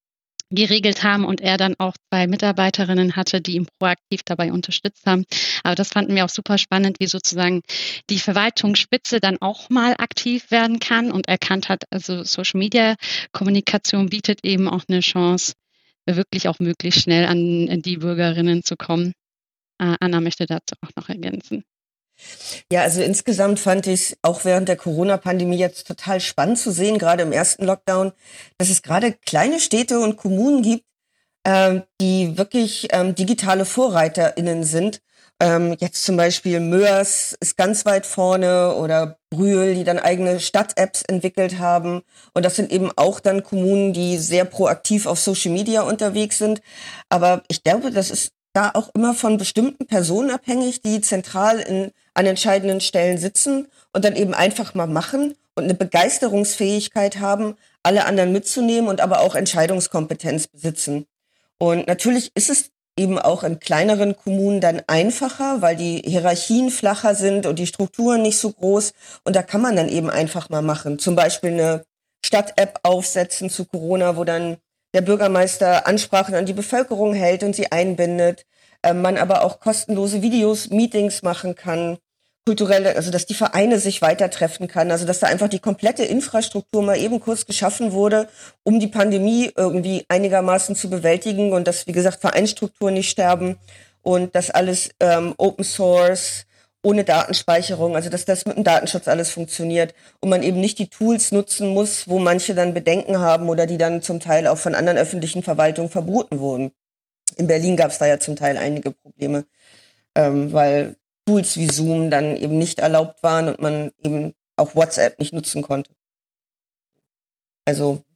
geregelt haben und er dann auch zwei Mitarbeiterinnen hatte, die ihn proaktiv dabei unterstützt haben. Aber das fanden wir auch super spannend, wie sozusagen die Verwaltungsspitze dann auch mal aktiv werden kann und erkannt hat, also Social Media Kommunikation bietet eben auch eine Chance, wirklich auch möglichst schnell an die Bürgerinnen zu kommen. Äh, Anna möchte dazu auch noch ergänzen. Ja, also insgesamt fand ich es auch während der Corona-Pandemie jetzt total spannend zu sehen, gerade im ersten Lockdown, dass es gerade kleine Städte und Kommunen gibt, ähm, die wirklich ähm, digitale VorreiterInnen sind. Ähm, jetzt zum Beispiel Mörs ist ganz weit vorne oder Brühl, die dann eigene Stadt-Apps entwickelt haben. Und das sind eben auch dann Kommunen, die sehr proaktiv auf Social Media unterwegs sind. Aber ich glaube, das ist da auch immer von bestimmten Personen abhängig, die zentral in, an entscheidenden Stellen sitzen und dann eben einfach mal machen und eine Begeisterungsfähigkeit haben, alle anderen mitzunehmen und aber auch Entscheidungskompetenz besitzen. Und natürlich ist es eben auch in kleineren Kommunen dann einfacher, weil die Hierarchien flacher sind und die Strukturen nicht so groß. Und da kann man dann eben einfach mal machen. Zum Beispiel eine Stadt-App aufsetzen zu Corona, wo dann der Bürgermeister Ansprachen an die Bevölkerung hält und sie einbindet. Äh, man aber auch kostenlose Videos, Meetings machen kann, kulturelle, also dass die Vereine sich weiter treffen kann, also dass da einfach die komplette Infrastruktur mal eben kurz geschaffen wurde, um die Pandemie irgendwie einigermaßen zu bewältigen und dass, wie gesagt, Vereinsstrukturen nicht sterben und dass alles ähm, Open Source, ohne Datenspeicherung, also dass das mit dem Datenschutz alles funktioniert und man eben nicht die Tools nutzen muss, wo manche dann Bedenken haben oder die dann zum Teil auch von anderen öffentlichen Verwaltungen verboten wurden. In Berlin gab es da ja zum Teil einige Probleme, ähm, weil Tools wie Zoom dann eben nicht erlaubt waren und man eben auch WhatsApp nicht nutzen konnte. Also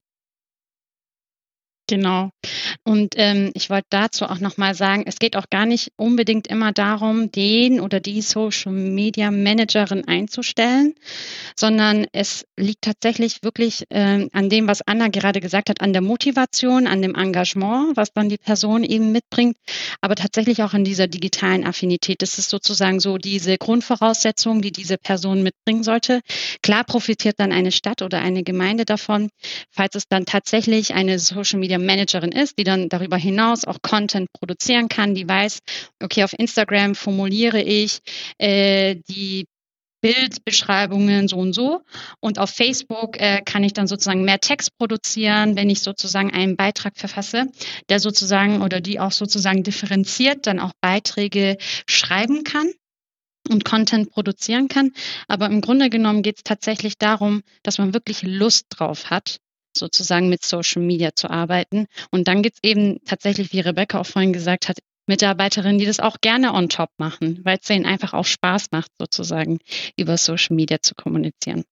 Genau. Und ähm, ich wollte dazu auch nochmal sagen, es geht auch gar nicht unbedingt immer darum, den oder die Social Media Managerin einzustellen, sondern es liegt tatsächlich wirklich ähm, an dem, was Anna gerade gesagt hat, an der Motivation, an dem Engagement, was dann die Person eben mitbringt, aber tatsächlich auch an dieser digitalen Affinität. Das ist sozusagen so diese Grundvoraussetzung, die diese Person mitbringen sollte. Klar profitiert dann eine Stadt oder eine Gemeinde davon, falls es dann tatsächlich eine Social Media Managerin ist, die dann darüber hinaus auch Content produzieren kann, die weiß, okay, auf Instagram formuliere ich äh, die Bildbeschreibungen so und so und auf Facebook äh, kann ich dann sozusagen mehr Text produzieren, wenn ich sozusagen einen Beitrag verfasse, der sozusagen oder die auch sozusagen differenziert dann auch Beiträge schreiben kann und Content produzieren kann. Aber im Grunde genommen geht es tatsächlich darum, dass man wirklich Lust drauf hat, sozusagen mit Social Media zu arbeiten. Und dann gibt es eben tatsächlich, wie Rebecca auch vorhin gesagt hat, Mitarbeiterinnen, die das auch gerne on top machen, weil es denen einfach auch Spaß macht, sozusagen über Social Media zu kommunizieren.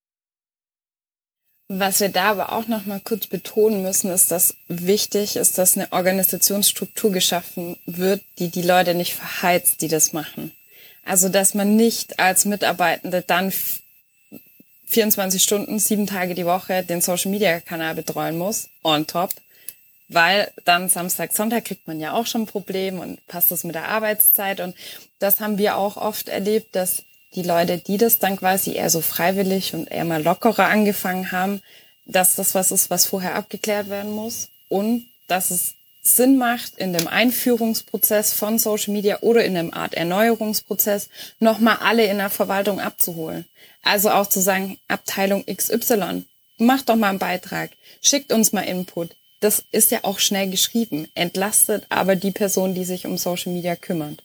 Was wir da aber auch noch mal kurz betonen müssen, ist, dass wichtig ist, dass eine Organisationsstruktur geschaffen wird, die die Leute nicht verheizt, die das machen. Also, dass man nicht als Mitarbeitende dann vierundzwanzig Stunden, sieben Tage die Woche den Social-Media-Kanal betreuen muss, on top, weil dann Samstag, Sonntag kriegt man ja auch schon ein Problem und passt das mit der Arbeitszeit und das haben wir auch oft erlebt, dass die Leute, die das dann quasi eher so freiwillig und eher mal lockerer angefangen haben, dass das was ist, was vorher abgeklärt werden muss und dass es Sinn macht, in dem Einführungsprozess von Social Media oder in einem Art Erneuerungsprozess nochmal alle in der Verwaltung abzuholen. Also auch zu sagen, Abteilung X Y, macht doch mal einen Beitrag, schickt uns mal Input. Das ist ja auch schnell geschrieben, entlastet aber die Person, die sich um Social Media kümmert.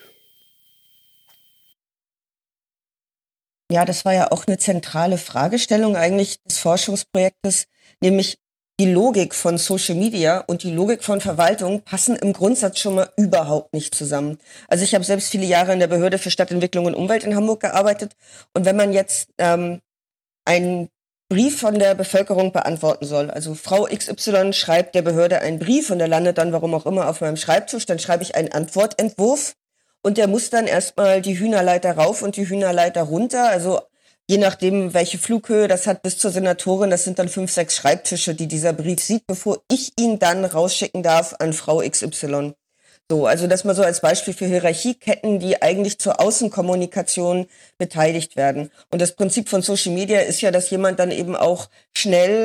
ja, das war ja auch eine zentrale Fragestellung eigentlich des Forschungsprojektes, nämlich die Logik von Social Media und die Logik von Verwaltung passen im Grundsatz schon mal überhaupt nicht zusammen. Also ich habe selbst viele Jahre in der Behörde für Stadtentwicklung und Umwelt in Hamburg gearbeitet und wenn man jetzt ähm, einen Brief von der Bevölkerung beantworten soll, also Frau X Y schreibt der Behörde einen Brief und der landet dann, warum auch immer, auf meinem Schreibtisch, dann schreibe ich einen Antwortentwurf und der muss dann erstmal die Hühnerleiter rauf und die Hühnerleiter runter, also je nachdem, welche Flughöhe das hat, bis zur Senatorin, das sind dann fünf, sechs Schreibtische, die dieser Brief sieht, bevor ich ihn dann rausschicken darf an Frau X Y. So, also das mal so als Beispiel für Hierarchieketten, die eigentlich zur Außenkommunikation beteiligt werden. Und das Prinzip von Social Media ist ja, dass jemand dann eben auch schnell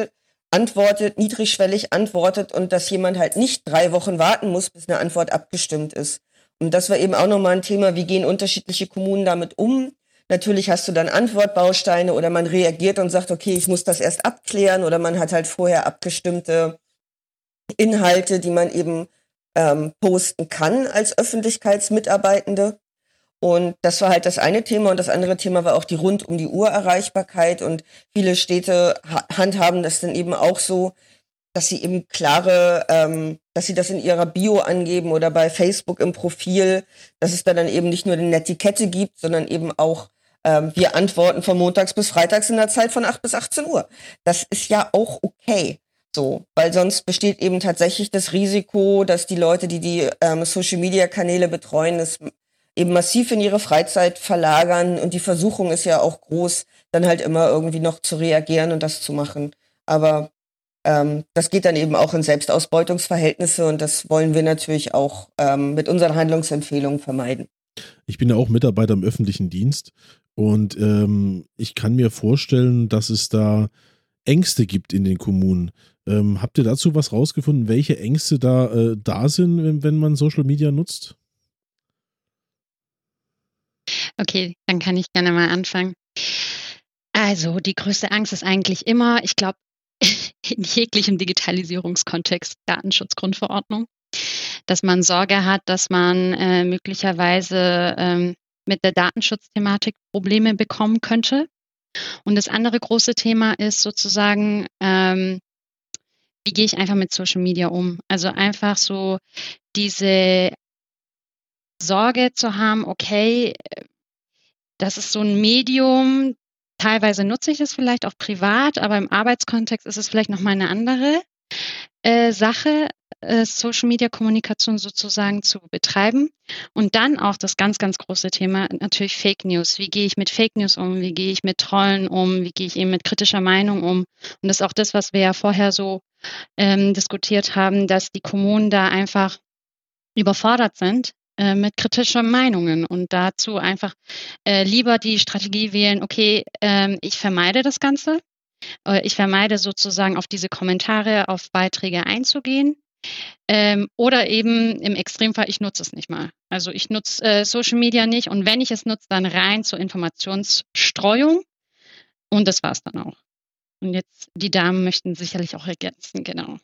antwortet, niedrigschwellig antwortet und dass jemand halt nicht drei Wochen warten muss, bis eine Antwort abgestimmt ist. Und das war eben auch nochmal ein Thema, wie gehen unterschiedliche Kommunen damit um? Natürlich hast du dann Antwortbausteine oder man reagiert und sagt, okay, ich muss das erst abklären, oder man hat halt vorher abgestimmte Inhalte, die man eben ähm, posten kann als Öffentlichkeitsmitarbeitende. Und das war halt das eine Thema. Und das andere Thema war auch die rund um die Uhr Erreichbarkeit. Und viele Städte ha- handhaben das dann eben auch so, dass sie eben klare, ähm, dass sie das in ihrer Bio angeben oder bei Facebook im Profil, dass es da dann eben nicht nur eine Netiquette gibt, sondern eben auch, ähm, wir antworten von montags bis freitags in der Zeit von acht bis achtzehn Uhr. Das ist ja auch okay. So, weil sonst besteht eben tatsächlich das Risiko, dass die Leute, die die ähm, Social-Media-Kanäle betreuen, das eben massiv in ihre Freizeit verlagern, und die Versuchung ist ja auch groß, dann halt immer irgendwie noch zu reagieren und das zu machen. Aber ähm, das geht dann eben auch in Selbstausbeutungsverhältnisse, und das wollen wir natürlich auch ähm, mit unseren Handlungsempfehlungen vermeiden. Ich bin ja auch Mitarbeiter im öffentlichen Dienst, und ähm, ich kann mir vorstellen, dass es da Ängste gibt in den Kommunen. Ähm, habt ihr dazu was rausgefunden, welche Ängste da, äh, da sind, wenn, wenn man Social Media nutzt? Okay, dann kann ich gerne mal anfangen. Also, die größte Angst ist eigentlich immer, ich glaube, in jeglichem Digitalisierungskontext Datenschutzgrundverordnung, dass man Sorge hat, dass man äh, möglicherweise ähm, mit der Datenschutzthematik Probleme bekommen könnte. Und das andere große Thema ist sozusagen, ähm, wie gehe ich einfach mit Social Media um? Also einfach so diese Sorge zu haben, okay, das ist so ein Medium, teilweise nutze ich es vielleicht auch privat, aber im Arbeitskontext ist es vielleicht nochmal eine andere äh, Sache, äh, Social-Media-Kommunikation sozusagen zu betreiben. Und dann auch das ganz, ganz große Thema, natürlich Fake News. Wie gehe ich mit Fake News um? Wie gehe ich mit Trollen um? Wie gehe ich eben mit kritischer Meinung um? Und das ist auch das, was wir ja vorher so ähm, diskutiert haben, dass die Kommunen da einfach überfordert sind äh, mit kritischen Meinungen, und dazu einfach äh, lieber die Strategie wählen, okay, ähm, ich vermeide das Ganze. Ich vermeide sozusagen auf diese Kommentare, auf Beiträge einzugehen. Ähm, oder eben im Extremfall, ich nutze es nicht mal. Also ich nutze äh, Social Media nicht, und wenn ich es nutze, dann rein zur Informationsstreuung, und das war es dann auch. Und jetzt, die Damen möchten sicherlich auch ergänzen, genau.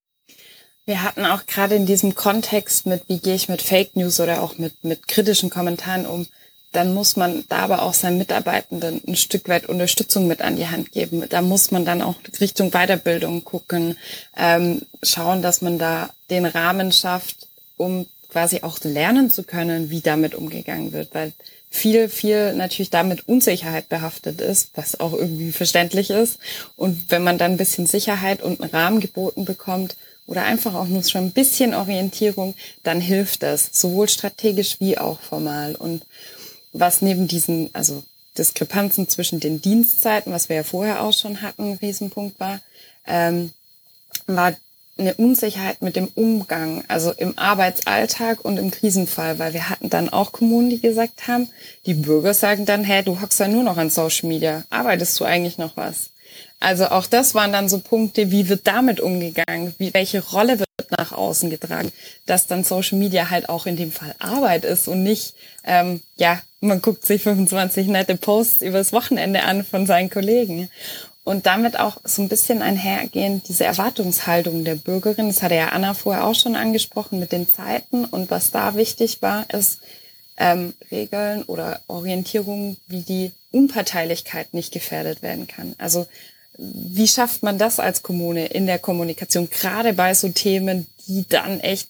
Wir hatten auch gerade in diesem Kontext mit, wie gehe ich mit Fake News oder auch mit, mit kritischen Kommentaren um, dann muss man da aber auch seinen Mitarbeitenden ein Stück weit Unterstützung mit an die Hand geben. Da muss man dann auch Richtung Weiterbildung gucken, ähm, schauen, dass man da den Rahmen schafft, um quasi auch lernen zu können, wie damit umgegangen wird, weil viel, viel natürlich damit Unsicherheit behaftet ist, was auch irgendwie verständlich ist. Und wenn man dann ein bisschen Sicherheit und einen Rahmen geboten bekommt oder einfach auch nur schon ein bisschen Orientierung, dann hilft das, sowohl strategisch wie auch formal. Und was neben diesen, also Diskrepanzen zwischen den Dienstzeiten, was wir ja vorher auch schon hatten, ein Riesenpunkt war, ähm, war eine Unsicherheit mit dem Umgang, also im Arbeitsalltag und im Krisenfall, weil wir hatten dann auch Kommunen, die gesagt haben, die Bürger sagen dann, hey, du hockst ja nur noch an Social Media, arbeitest du eigentlich noch was? Also auch das waren dann so Punkte, wie wird damit umgegangen, wie welche Rolle wird nach außen getragen, dass dann Social Media halt auch in dem Fall Arbeit ist und nicht, ähm, ja, man guckt sich fünfundzwanzig nette Posts übers Wochenende an von seinen Kollegen. Und damit auch so ein bisschen einhergehen, diese Erwartungshaltung der Bürgerin, das hatte ja Anna vorher auch schon angesprochen mit den Zeiten, und was da wichtig war, ist ähm, Regeln oder Orientierung, wie die Unparteilichkeit nicht gefährdet werden kann. Also wie schafft man das als Kommune in der Kommunikation, gerade bei so Themen, die dann echt,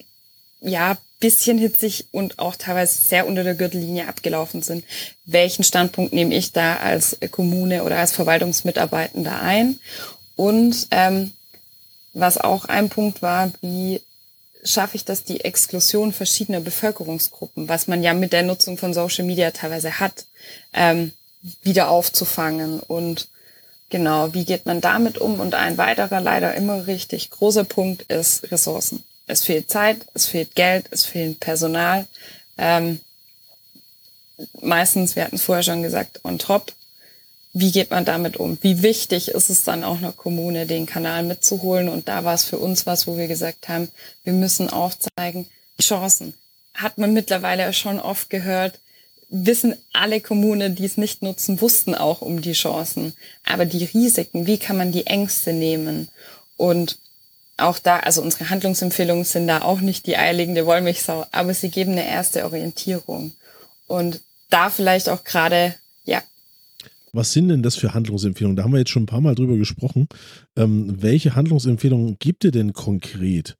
ja, bisschen hitzig und auch teilweise sehr unter der Gürtellinie abgelaufen sind. Welchen Standpunkt nehme ich da als Kommune oder als Verwaltungsmitarbeitender ein? Und ähm, was auch ein Punkt war, wie schaffe ich das, die Exklusion verschiedener Bevölkerungsgruppen, was man ja mit der Nutzung von Social Media teilweise hat, ähm, wieder aufzufangen. Und genau, wie geht man damit um? Und ein weiterer, leider immer richtig großer Punkt ist Ressourcen. Es fehlt Zeit, es fehlt Geld, es fehlt Personal. Ähm, meistens, wir hatten es vorher schon gesagt, on top. wie geht man damit um? Wie wichtig ist es dann auch einer Kommune, den Kanal mitzuholen? Und da war es für uns was, wo wir gesagt haben, wir müssen aufzeigen, die Chancen. Hat man mittlerweile schon oft gehört, wissen alle Kommunen, die es nicht nutzen, wussten auch um die Chancen. Aber die Risiken, wie kann man die Ängste nehmen? Und auch da, also unsere Handlungsempfehlungen sind da auch nicht die eierlegende Wollmilchsau, aber sie geben eine erste Orientierung. Und da vielleicht auch gerade, ja. Was sind denn das für Handlungsempfehlungen? Da haben wir jetzt schon ein paar Mal drüber gesprochen. Ähm, welche Handlungsempfehlungen gibt ihr denn konkret?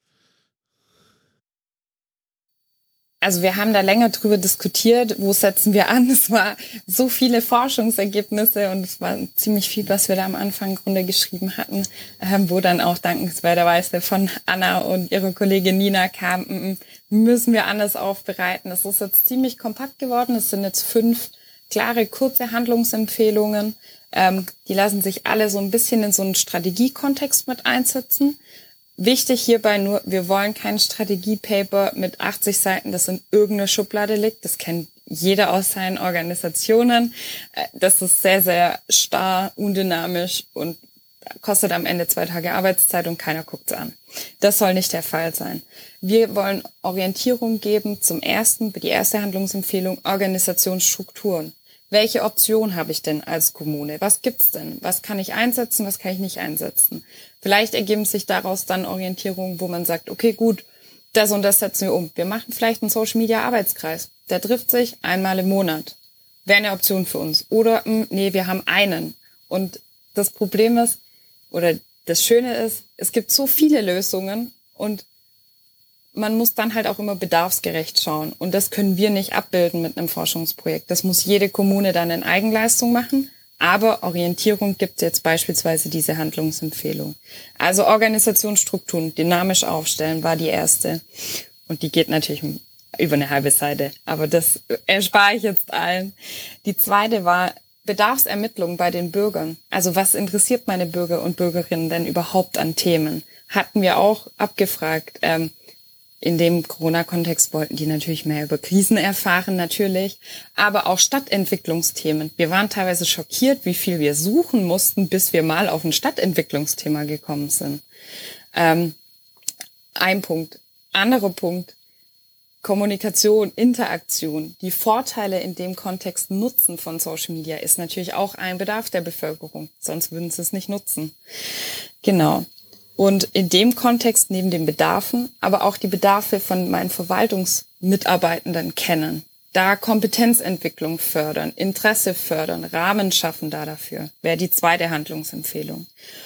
Also wir haben da länger drüber diskutiert, wo setzen wir an. Es war so viele Forschungsergebnisse und es war ziemlich viel, was wir da am Anfang runtergeschrieben hatten, ähm, wo dann auch dankenswerterweise von Anna und ihrer Kollegin Nina kam, m- müssen wir anders aufbereiten. Es ist jetzt ziemlich kompakt geworden. Es sind jetzt fünf klare, kurze Handlungsempfehlungen. Ähm, die lassen sich alle so ein bisschen in so einen Strategiekontext mit einsetzen. Wichtig hierbei nur, wir wollen kein Strategiepaper mit achtzig Seiten, das in irgendeiner Schublade liegt. Das kennt jeder aus seinen Organisationen. Das ist sehr, sehr starr, undynamisch und kostet am Ende zwei Tage Arbeitszeit und keiner guckt es an. Das soll nicht der Fall sein. Wir wollen Orientierung geben zum ersten, die erste Handlungsempfehlung, Organisationsstrukturen. Welche Option habe ich denn als Kommune? Was gibt's denn? Was kann ich einsetzen? Was kann ich nicht einsetzen? Vielleicht ergeben sich daraus dann Orientierungen, wo man sagt, okay, gut, das und das setzen wir um. Wir machen vielleicht einen Social-Media-Arbeitskreis. Der trifft sich einmal im Monat. Wäre eine Option für uns. Oder, mh, nee, wir haben einen. Und das Problem ist, oder das Schöne ist, es gibt so viele Lösungen und man muss dann halt auch immer bedarfsgerecht schauen. Und das können wir nicht abbilden mit einem Forschungsprojekt. Das muss jede Kommune dann in Eigenleistung machen. Aber Orientierung gibt es jetzt beispielsweise diese Handlungsempfehlung. Also Organisationsstrukturen dynamisch aufstellen war die erste. Und die geht natürlich über eine halbe Seite. Aber das erspare ich jetzt allen. Die zweite war Bedarfsermittlung bei den Bürgern. Also was interessiert meine Bürger und Bürgerinnen denn überhaupt an Themen? Hatten wir auch abgefragt. Ähm, In dem Corona-Kontext wollten die natürlich mehr über Krisen erfahren, natürlich, aber auch Stadtentwicklungsthemen. Wir waren teilweise schockiert, wie viel wir suchen mussten, bis wir mal auf ein Stadtentwicklungsthema gekommen sind. Ähm, ein Punkt. Anderer Punkt. Kommunikation, Interaktion. Die Vorteile in dem Kontext Nutzen von Social Media ist natürlich auch ein Bedarf der Bevölkerung. Sonst würden sie es nicht nutzen. Genau. Und in dem Kontext neben den Bedarfen, aber auch die Bedarfe von meinen Verwaltungsmitarbeitenden kennen. Da Kompetenzentwicklung fördern, Interesse fördern, Rahmen schaffen da dafür, wäre die zweite Handlungsempfehlung.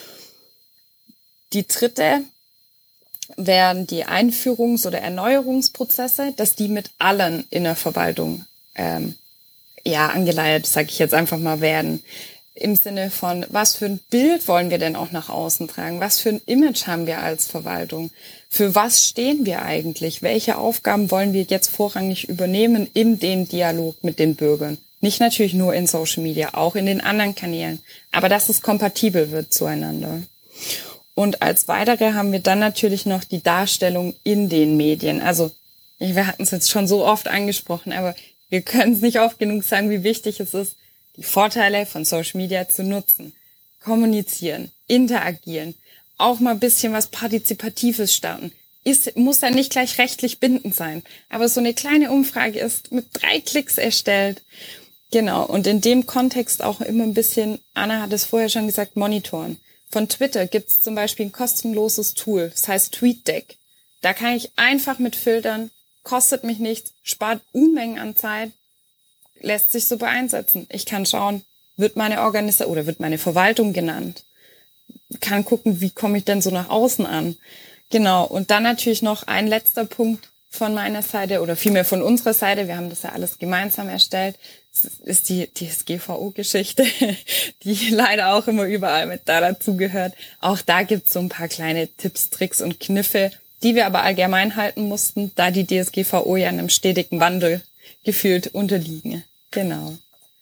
Die dritte wären die Einführungs- oder Erneuerungsprozesse, dass die mit allen in der Verwaltung ähm, ja angeleiert, sage ich jetzt einfach mal, werden. Im Sinne von, was für ein Bild wollen wir denn auch nach außen tragen? Was für ein Image haben wir als Verwaltung? Für was stehen wir eigentlich? Welche Aufgaben wollen wir jetzt vorrangig übernehmen in dem Dialog mit den Bürgern? Nicht natürlich nur in Social Media, auch in den anderen Kanälen. Aber dass es kompatibel wird zueinander. Und als weitere haben wir dann natürlich noch die Darstellung in den Medien. Also, wir hatten es jetzt schon so oft angesprochen, aber wir können es nicht oft genug sagen, wie wichtig es ist, die Vorteile von Social Media zu nutzen. Kommunizieren, interagieren, auch mal ein bisschen was Partizipatives starten. Ist, muss ja nicht gleich rechtlich bindend sein, aber so eine kleine Umfrage ist mit drei Klicks erstellt. Genau, und in dem Kontext auch immer ein bisschen, Anna hat es vorher schon gesagt, monitoren. Von Twitter gibt es zum Beispiel ein kostenloses Tool, das heißt TweetDeck. Da kann ich einfach mit filtern, kostet mich nichts, spart Unmengen an Zeit, lässt sich super einsetzen. Ich kann schauen, wird meine Organisation oder wird meine Verwaltung genannt. Kann gucken, wie komme ich denn so nach außen an. Genau, und dann natürlich noch ein letzter Punkt von meiner Seite oder vielmehr von unserer Seite. Wir haben das ja alles gemeinsam erstellt. Das ist die D S G V O-Geschichte, die leider auch immer überall mit da dazugehört. Auch da gibt es so ein paar kleine Tipps, Tricks und Kniffe, die wir aber allgemein halten mussten, da die D S G V O ja in einem stetigen Wandel gefühlt unterliegen. Genau.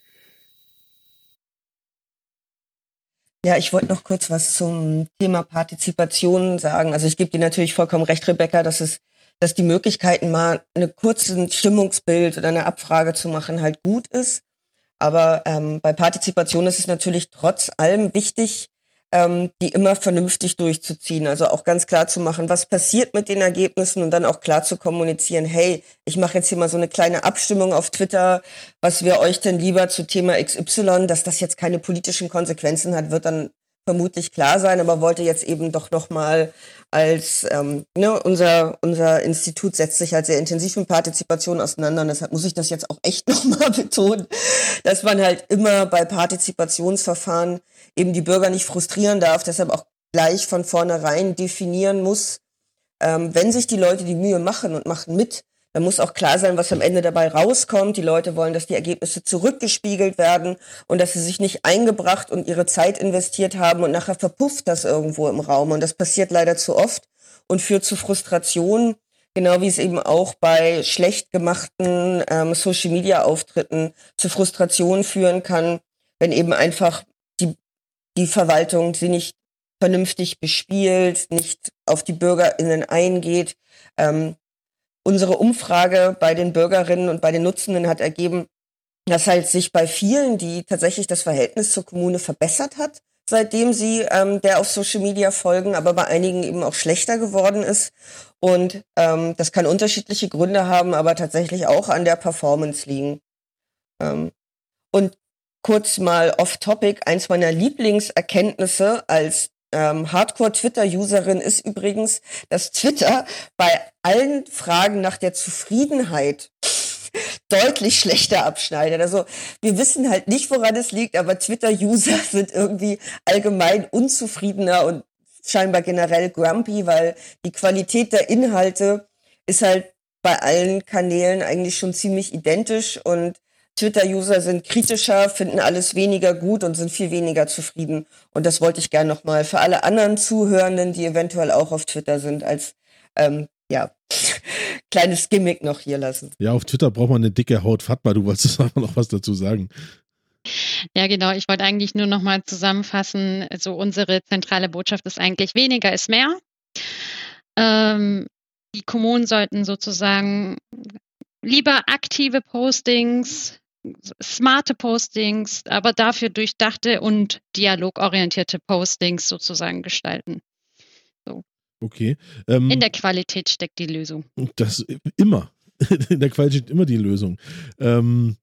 Ja, ich wollte noch kurz was zum Thema Partizipation sagen. Also ich gebe dir natürlich vollkommen recht, Rebecca, dass es, dass die Möglichkeiten, mal eine kurze Stimmungsbild oder eine Abfrage zu machen, halt gut ist. Aber ähm, bei Partizipation ist es natürlich trotz allem wichtig, ähm, die immer vernünftig durchzuziehen. Also auch ganz klar zu machen, was passiert mit den Ergebnissen und dann auch klar zu kommunizieren, hey, ich mache jetzt hier mal so eine kleine Abstimmung auf Twitter, was wäre euch denn lieber zu Thema X Y, dass das jetzt keine politischen Konsequenzen hat, wird dann vermutlich klar sein, aber wollte jetzt eben doch nochmal als, ähm, ne, unser, unser Institut setzt sich halt sehr intensiv mit Partizipation auseinander und deshalb muss ich das jetzt auch echt nochmal betonen, dass man halt immer bei Partizipationsverfahren eben die Bürger nicht frustrieren darf, deshalb auch gleich von vornherein definieren muss, ähm, wenn sich die Leute die Mühe machen und machen mit, dann muss auch klar sein, was am Ende dabei rauskommt. Die Leute wollen, dass die Ergebnisse zurückgespiegelt werden und dass sie sich nicht eingebracht und ihre Zeit investiert haben und nachher verpufft das irgendwo im Raum. Und das passiert leider zu oft und führt zu Frustration, genau wie es eben auch bei schlecht gemachten ähm, Social-Media-Auftritten zu Frustration führen kann, wenn eben einfach die, die Verwaltung sie nicht vernünftig bespielt, nicht auf die BürgerInnen eingeht. Ähm, Unsere Umfrage bei den Bürgerinnen und bei den Nutzenden hat ergeben, dass halt sich bei vielen, die tatsächlich das Verhältnis zur Kommune verbessert hat, seitdem sie ähm, der auf Social Media folgen, aber bei einigen eben auch schlechter geworden ist. Und ähm, das kann unterschiedliche Gründe haben, aber tatsächlich auch an der Performance liegen. Ähm, und kurz mal off-topic, eins meiner Lieblingserkenntnisse als Ähm, Hardcore-Twitter-Userin ist übrigens, dass Twitter bei allen Fragen nach der Zufriedenheit deutlich schlechter abschneidet. Also wir wissen halt nicht, woran es liegt, aber Twitter-User sind irgendwie allgemein unzufriedener und scheinbar generell grumpy, weil die Qualität der Inhalte ist halt bei allen Kanälen eigentlich schon ziemlich identisch und Twitter-User sind kritischer, finden alles weniger gut und sind viel weniger zufrieden. Und das wollte ich gerne nochmal für alle anderen Zuhörenden, die eventuell auch auf Twitter sind, als ähm, ja kleines Gimmick noch hier lassen. Ja, auf Twitter braucht man eine dicke Haut. Fatma, du wolltest aber noch was dazu sagen. Ja, genau. Ich wollte eigentlich nur nochmal zusammenfassen. Also unsere zentrale Botschaft ist eigentlich weniger ist mehr. Ähm, die Kommunen sollten sozusagen lieber aktive Postings, smarte Postings, aber dafür durchdachte und dialogorientierte Postings sozusagen gestalten. So. Okay. Ähm, In der Qualität steckt die Lösung. Das immer. In der Qualität steckt immer die Lösung. Ähm,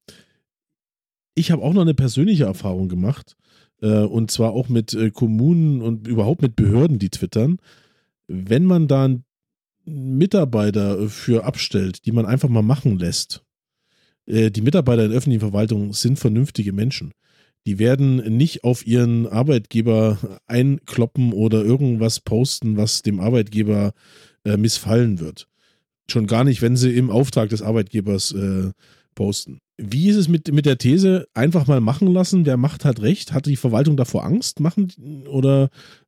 ich habe auch noch eine persönliche Erfahrung gemacht, äh, und zwar auch mit äh, Kommunen und überhaupt mit Behörden, die twittern. Wenn man da einen Mitarbeiter für abstellt, die man einfach mal machen lässt, die Mitarbeiter in öffentlichen Verwaltungen sind vernünftige Menschen. Die werden nicht auf ihren Arbeitgeber einkloppen oder irgendwas posten, was dem Arbeitgeber äh, missfallen wird. Schon gar nicht, wenn sie im Auftrag des Arbeitgebers äh, posten. Wie ist es mit, mit der These, einfach mal machen lassen, wer macht hat recht? Hat die Verwaltung davor Angst machen? Oder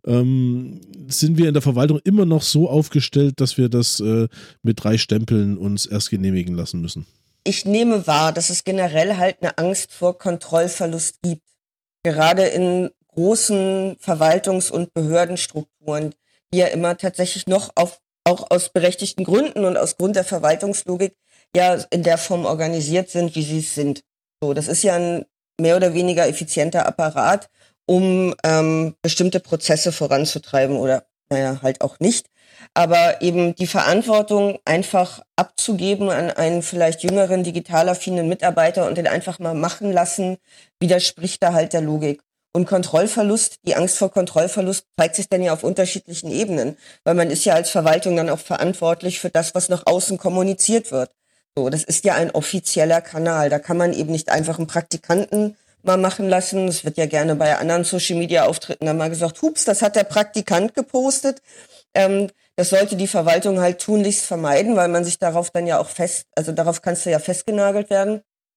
ähm, sind wir in der Verwaltung immer noch so aufgestellt, dass wir das äh, mit drei Stempeln uns erst genehmigen lassen müssen? Ich nehme wahr, dass es generell halt eine Angst vor Kontrollverlust gibt. Gerade in großen Verwaltungs- und Behördenstrukturen, die ja immer tatsächlich noch auf, auch aus berechtigten Gründen und aus Grund der Verwaltungslogik ja in der Form organisiert sind, wie sie es sind. So, das ist ja ein mehr oder weniger effizienter Apparat, um ähm, bestimmte Prozesse voranzutreiben oder naja, halt auch nicht. Aber eben die Verantwortung einfach abzugeben an einen vielleicht jüngeren, digital affinen Mitarbeiter und den einfach mal machen lassen, widerspricht da halt der Logik. Und Kontrollverlust, die Angst vor Kontrollverlust zeigt sich dann ja auf unterschiedlichen Ebenen, weil man ist ja als Verwaltung dann auch verantwortlich für das, was nach außen kommuniziert wird. So, das ist ja ein offizieller Kanal, da kann man eben nicht einfach einen Praktikanten mal machen lassen. Es wird ja gerne bei anderen Social-Media-Auftritten dann mal gesagt, hups, das hat der Praktikant gepostet. Ähm, das sollte die Verwaltung halt tunlichst vermeiden, weil man sich darauf dann ja auch fest, also darauf kannst du ja festgenagelt werden.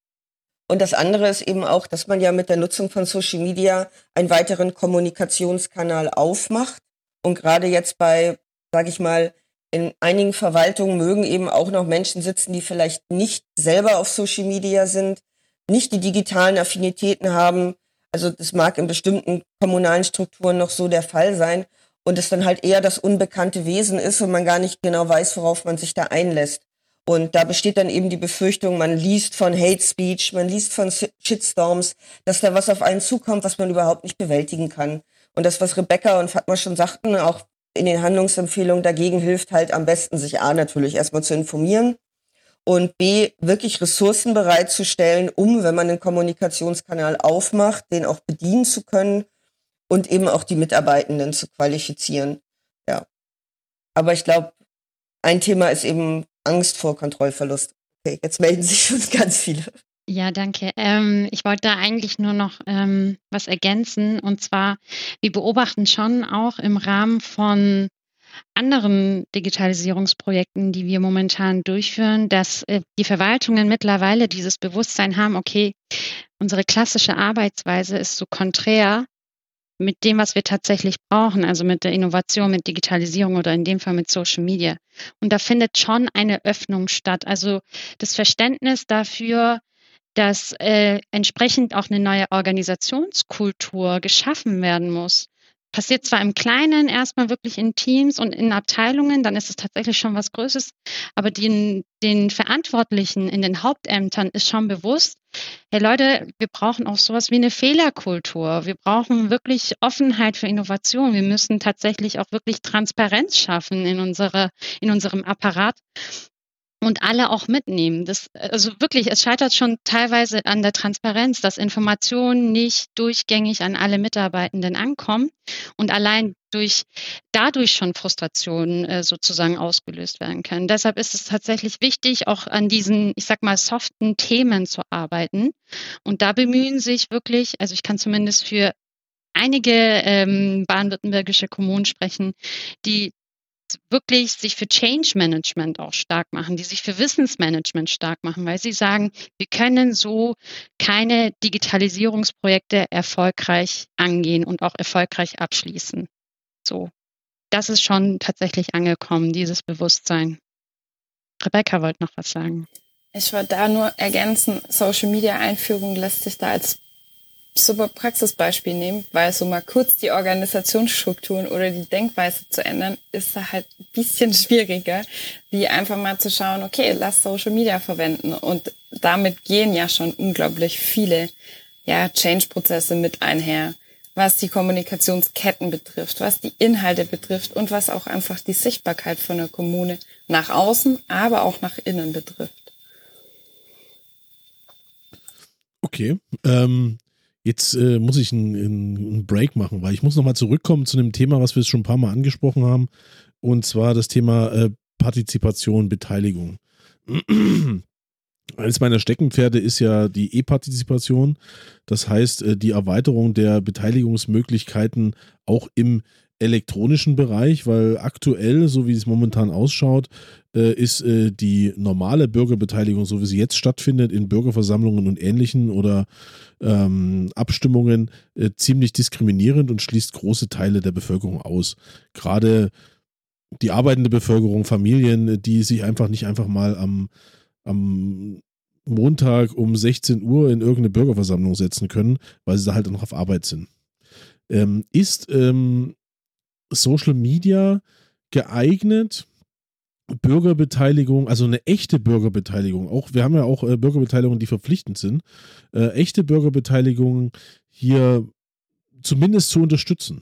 Und das andere ist eben auch, dass man ja mit der Nutzung von Social Media einen weiteren Kommunikationskanal aufmacht. Und gerade jetzt bei, sage ich mal, in einigen Verwaltungen mögen eben auch noch Menschen sitzen, die vielleicht nicht selber auf Social Media sind, nicht die digitalen Affinitäten haben. Also das mag in bestimmten kommunalen Strukturen noch so der Fall sein. Und es dann halt eher das unbekannte Wesen ist und man gar nicht genau weiß, worauf man sich da einlässt. Und da besteht dann eben die Befürchtung, man liest von Hate Speech, man liest von Shitstorms, dass da was auf einen zukommt, was man überhaupt nicht bewältigen kann. Und das, was Rebecca und Fatma schon sagten, auch in den Handlungsempfehlungen dagegen hilft halt am besten, sich A, natürlich erstmal zu informieren und B, wirklich Ressourcen bereitzustellen, um, wenn man einen Kommunikationskanal aufmacht, den auch bedienen zu können und eben auch die Mitarbeitenden zu qualifizieren. Ja. Aber ich glaube, ein Thema ist eben Angst vor Kontrollverlust. Okay, jetzt melden sich schon ganz viele. Ja, danke. Ähm, ich wollte da eigentlich nur noch ähm, was ergänzen. Und zwar, wir beobachten schon auch im Rahmen von anderen Digitalisierungsprojekten, die wir momentan durchführen, dass äh, die Verwaltungen mittlerweile dieses Bewusstsein haben, okay, unsere klassische Arbeitsweise ist so konträr mit dem, was wir tatsächlich brauchen, also mit der Innovation, mit Digitalisierung oder in dem Fall mit Social Media. Und da findet schon eine Öffnung statt. Also das Verständnis dafür, dass äh, entsprechend auch eine neue Organisationskultur geschaffen werden muss. Passiert zwar im Kleinen erstmal wirklich in Teams und in Abteilungen, dann ist es tatsächlich schon was Größeres, aber den, den Verantwortlichen in den Hauptämtern ist schon bewusst, hey Leute, wir brauchen auch sowas wie eine Fehlerkultur. Wir brauchen wirklich Offenheit für Innovation. Wir müssen tatsächlich auch wirklich Transparenz schaffen in unserer, in unserem Apparat. Und alle auch mitnehmen. Das, also wirklich, es scheitert schon teilweise an der Transparenz, dass Informationen nicht durchgängig an alle Mitarbeitenden ankommen und allein durch dadurch schon Frustrationen äh, sozusagen ausgelöst werden können. Deshalb ist es tatsächlich wichtig, auch an diesen, ich sag mal, soften Themen zu arbeiten. Und da bemühen sich wirklich, also ich kann zumindest für einige ähm, baden-württembergische Kommunen sprechen, die wirklich sich für Change Management auch stark machen, die sich für Wissensmanagement stark machen, weil sie sagen, wir können so keine Digitalisierungsprojekte erfolgreich angehen und auch erfolgreich abschließen. So, das ist schon tatsächlich angekommen, dieses Bewusstsein. Rebecca wollte noch was sagen. Ich wollte da nur ergänzen, Social Media Einführung lässt sich da als super Praxisbeispiel nehmen, weil so mal kurz die Organisationsstrukturen oder die Denkweise zu ändern, ist da halt ein bisschen schwieriger, wie einfach mal zu schauen, okay, lass Social Media verwenden. Und damit gehen ja schon unglaublich viele ja, Change-Prozesse mit einher, was die Kommunikationsketten betrifft, was die Inhalte betrifft und was auch einfach die Sichtbarkeit von der Kommune nach außen, aber auch nach innen betrifft. Okay, ähm, Jetzt äh, muss ich einen, einen Break machen, weil ich muss nochmal zurückkommen zu einem Thema, was wir schon ein paar Mal angesprochen haben, und zwar das Thema äh, Partizipation, Beteiligung. Eines meiner Steckenpferde ist ja die E-Partizipation, das heißt äh, die Erweiterung der Beteiligungsmöglichkeiten auch im elektronischen Bereich, weil aktuell, so wie es momentan ausschaut, äh, ist äh, die normale Bürgerbeteiligung, so wie sie jetzt stattfindet, in Bürgerversammlungen und Ähnlichen oder ähm, Abstimmungen, äh, ziemlich diskriminierend und schließt große Teile der Bevölkerung aus. Gerade die arbeitende Bevölkerung, Familien, die sich einfach nicht einfach mal am, am Montag um sechzehn Uhr in irgendeine Bürgerversammlung setzen können, weil sie da halt noch auf Arbeit sind. Ähm, ist ähm, Social Media geeignet, Bürgerbeteiligung, also eine echte Bürgerbeteiligung, auch wir haben ja auch äh, Bürgerbeteiligungen, die verpflichtend sind, äh, echte Bürgerbeteiligung hier zumindest zu unterstützen?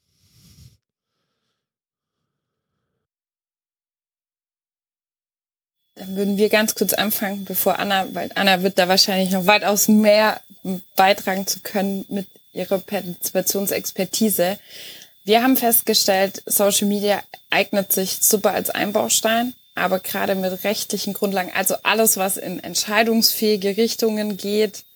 Dann würden wir ganz kurz anfangen, bevor Anna, weil Anna wird da wahrscheinlich noch weitaus mehr beitragen zu können mit ihrer Partizipationsexpertise. Wir haben festgestellt, Social Media eignet sich super als Einbaustein, aber gerade mit rechtlichen Grundlagen, also alles, was in entscheidungsfähige Richtungen geht,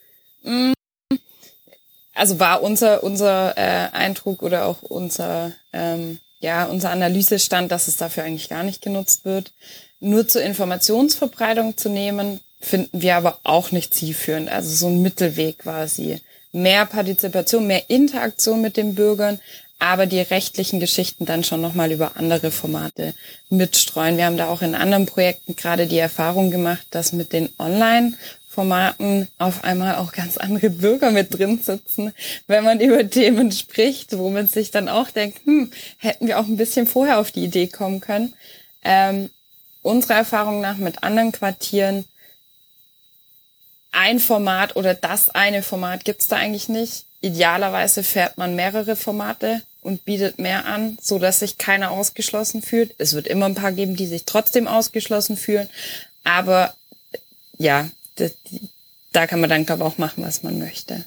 also war unser unser äh, Eindruck oder auch unser ähm, ja unser Analysestand, dass es dafür eigentlich gar nicht genutzt wird. Nur zur Informationsverbreitung zu nehmen, finden wir aber auch nicht zielführend. Also so ein Mittelweg quasi. Mehr Partizipation, mehr Interaktion mit den Bürgern, aber die rechtlichen Geschichten dann schon nochmal über andere Formate mitstreuen. Wir haben da auch in anderen Projekten gerade die Erfahrung gemacht, dass mit den Online-Formaten auf einmal auch ganz andere Bürger mit drin sitzen, wenn man über Themen spricht, wo man sich dann auch denkt, hm, hätten wir auch ein bisschen vorher auf die Idee kommen können. Ähm, unserer Erfahrung nach mit anderen Quartieren ein Format oder das eine Format gibt's da eigentlich nicht. Idealerweise fährt man mehrere Formate und bietet mehr an, so dass sich keiner ausgeschlossen fühlt. Es wird immer ein paar geben, die sich trotzdem ausgeschlossen fühlen. Aber ja, das, da kann man dann, glaube ich, auch machen, was man möchte.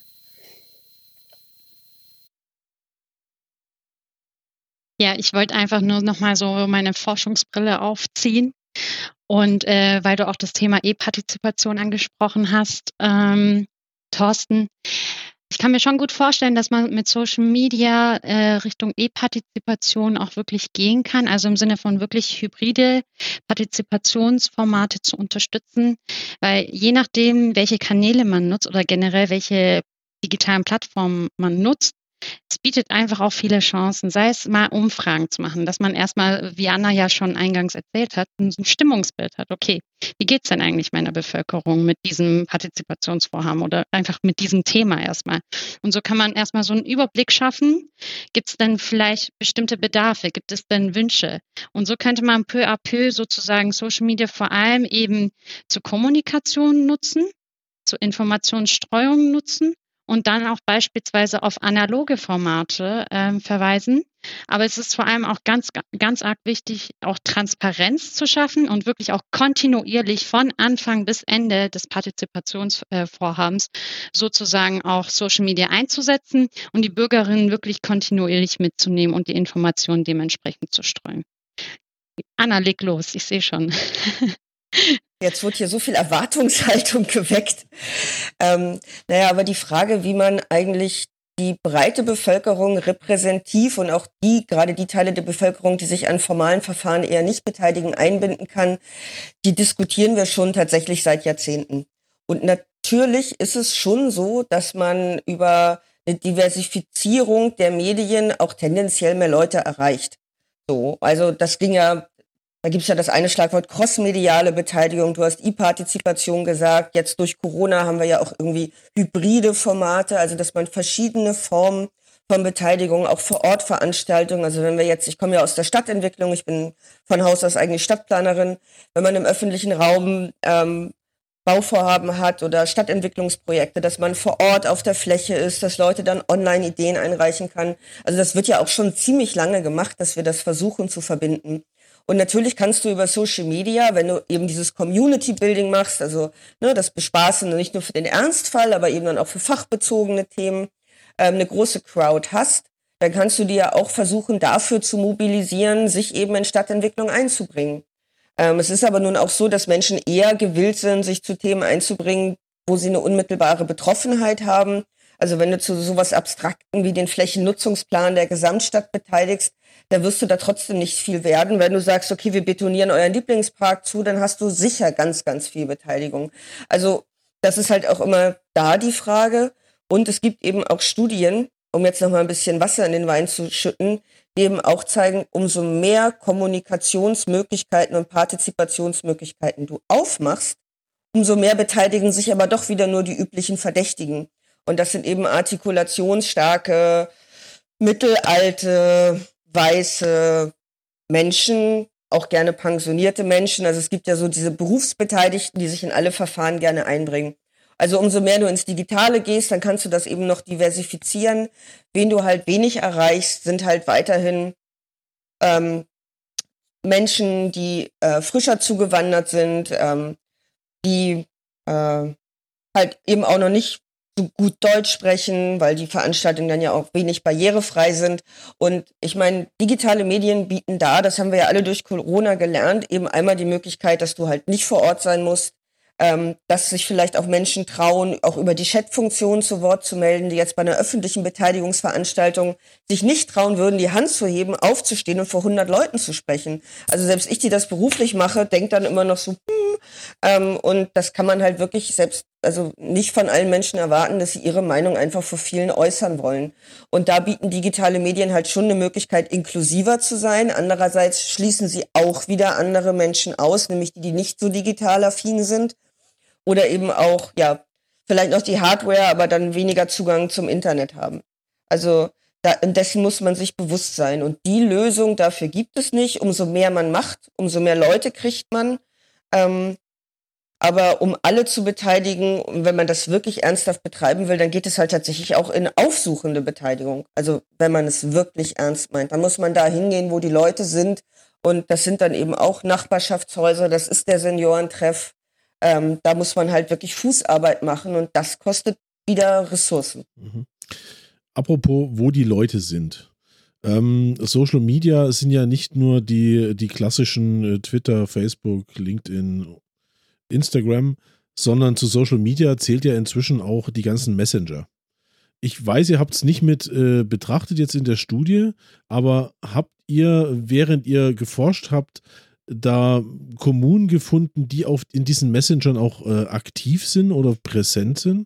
Ja, ich wollte einfach nur nochmal so meine Forschungsbrille aufziehen. Und äh, weil du auch das Thema E-Partizipation angesprochen hast, ähm, Thorsten, ich kann mir schon gut vorstellen, dass man mit Social Media äh, Richtung E-Partizipation auch wirklich gehen kann, also im Sinne von wirklich hybride Partizipationsformate zu unterstützen, weil je nachdem, welche Kanäle man nutzt oder generell welche digitalen Plattformen man nutzt, es bietet einfach auch viele Chancen, sei es mal Umfragen zu machen, dass man erstmal, wie Anna ja schon eingangs erzählt hat, ein Stimmungsbild hat. Okay, wie geht's denn eigentlich meiner Bevölkerung mit diesem Partizipationsvorhaben oder einfach mit diesem Thema erstmal? Und so kann man erstmal so einen Überblick schaffen. Gibt es denn vielleicht bestimmte Bedarfe? Gibt es denn Wünsche? Und so könnte man peu à peu sozusagen Social Media vor allem eben zur Kommunikation nutzen, zur Informationsstreuung nutzen und dann auch beispielsweise auf analoge Formate ähm, verweisen. Aber es ist vor allem auch ganz, ganz arg wichtig, auch Transparenz zu schaffen und wirklich auch kontinuierlich von Anfang bis Ende des Partizipationsvorhabens äh, sozusagen auch Social Media einzusetzen und die Bürgerinnen wirklich kontinuierlich mitzunehmen und die Informationen dementsprechend zu streuen. Anna, leg los, ich sehe schon. Jetzt wird hier so viel Erwartungshaltung geweckt. Ähm, naja, aber die Frage, wie man eigentlich die breite Bevölkerung repräsentativ und auch die, gerade die Teile der Bevölkerung, die sich an formalen Verfahren eher nicht beteiligen, einbinden kann, die diskutieren wir schon tatsächlich seit Jahrzehnten. Und natürlich ist es schon so, dass man über eine Diversifizierung der Medien auch tendenziell mehr Leute erreicht. So, also das ging ja, da gibt's ja das eine Schlagwort crossmediale Beteiligung. Du hast E-Partizipation gesagt. Jetzt durch Corona haben wir ja auch irgendwie hybride Formate, also dass man verschiedene Formen von Beteiligung, auch vor Ort Veranstaltungen. Also wenn wir jetzt, ich komme ja aus der Stadtentwicklung, ich bin von Haus aus eigentlich Stadtplanerin. Wenn man im öffentlichen Raum ähm, Bauvorhaben hat oder Stadtentwicklungsprojekte, dass man vor Ort auf der Fläche ist, dass Leute dann online Ideen einreichen kann. Also das wird ja auch schon ziemlich lange gemacht, dass wir das versuchen zu verbinden. Und natürlich kannst du über Social Media, wenn du eben dieses Community Building machst, also ne, das Bespaßen nicht nur für den Ernstfall, aber eben dann auch für fachbezogene Themen, ähm, eine große Crowd hast, dann kannst du dir ja auch versuchen, dafür zu mobilisieren, sich eben in Stadtentwicklung einzubringen. Ähm, es ist aber nun auch so, dass Menschen eher gewillt sind, sich zu Themen einzubringen, wo sie eine unmittelbare Betroffenheit haben. Also wenn du zu sowas Abstrakten wie den Flächennutzungsplan der Gesamtstadt beteiligst, da wirst du da trotzdem nicht viel werden. Wenn du sagst, okay, wir betonieren euren Lieblingspark zu, dann hast du sicher ganz, ganz viel Beteiligung. Also das ist halt auch immer da die Frage. Und es gibt eben auch Studien, um jetzt noch mal ein bisschen Wasser in den Wein zu schütten, die eben auch zeigen, umso mehr Kommunikationsmöglichkeiten und Partizipationsmöglichkeiten du aufmachst, umso mehr beteiligen sich aber doch wieder nur die üblichen Verdächtigen. Und das sind eben artikulationsstarke, mittelalte, weiße Menschen, auch gerne pensionierte Menschen. Also es gibt ja so diese Berufsbeteiligten, die sich in alle Verfahren gerne einbringen. Also umso mehr du ins Digitale gehst, dann kannst du das eben noch diversifizieren. Wen du halt wenig erreichst, sind halt weiterhin ähm, Menschen, die äh, frischer zugewandert sind, ähm, die äh, halt eben auch noch nicht so gut Deutsch sprechen, weil die Veranstaltungen dann ja auch wenig barrierefrei sind. Und ich meine, digitale Medien bieten da, das haben wir ja alle durch Corona gelernt, eben einmal die Möglichkeit, dass du halt nicht vor Ort sein musst, ähm, dass sich vielleicht auch Menschen trauen, auch über die Chat-Funktion zu Wort zu melden, die jetzt bei einer öffentlichen Beteiligungsveranstaltung sich nicht trauen würden, die Hand zu heben, aufzustehen und vor hundert Leuten zu sprechen. Also selbst ich, die das beruflich mache, denke dann immer noch so, hm, ähm, und das kann man halt wirklich selbst, also nicht von allen Menschen erwarten, dass sie ihre Meinung einfach vor vielen äußern wollen. Und da bieten digitale Medien halt schon eine Möglichkeit, inklusiver zu sein. Andererseits schließen sie auch wieder andere Menschen aus, nämlich die, die nicht so digital affin sind. Oder eben auch, ja, vielleicht noch die Hardware, aber dann weniger Zugang zum Internet haben. Also da, dessen muss man sich bewusst sein. Und die Lösung dafür gibt es nicht. Umso mehr man macht, umso mehr Leute kriegt man. Ähm, aber um alle zu beteiligen, wenn man das wirklich ernsthaft betreiben will, dann geht es halt tatsächlich auch in aufsuchende Beteiligung. Also wenn man es wirklich ernst meint, dann muss man da hingehen, wo die Leute sind. Und das sind dann eben auch Nachbarschaftshäuser, das ist der Seniorentreff. Ähm, da muss man halt wirklich Fußarbeit machen und das kostet wieder Ressourcen. Mhm. Apropos, wo die Leute sind. Ähm, Social Media sind ja nicht nur die, die klassischen äh, Twitter, Facebook, LinkedIn, Instagram, sondern zu Social Media zählt ja inzwischen auch die ganzen Messenger. Ich weiß, ihr habt es nicht mit äh, betrachtet jetzt in der Studie, aber habt ihr, während ihr geforscht habt, da Kommunen gefunden, die auf, in diesen Messengern auch äh, aktiv sind oder präsent sind?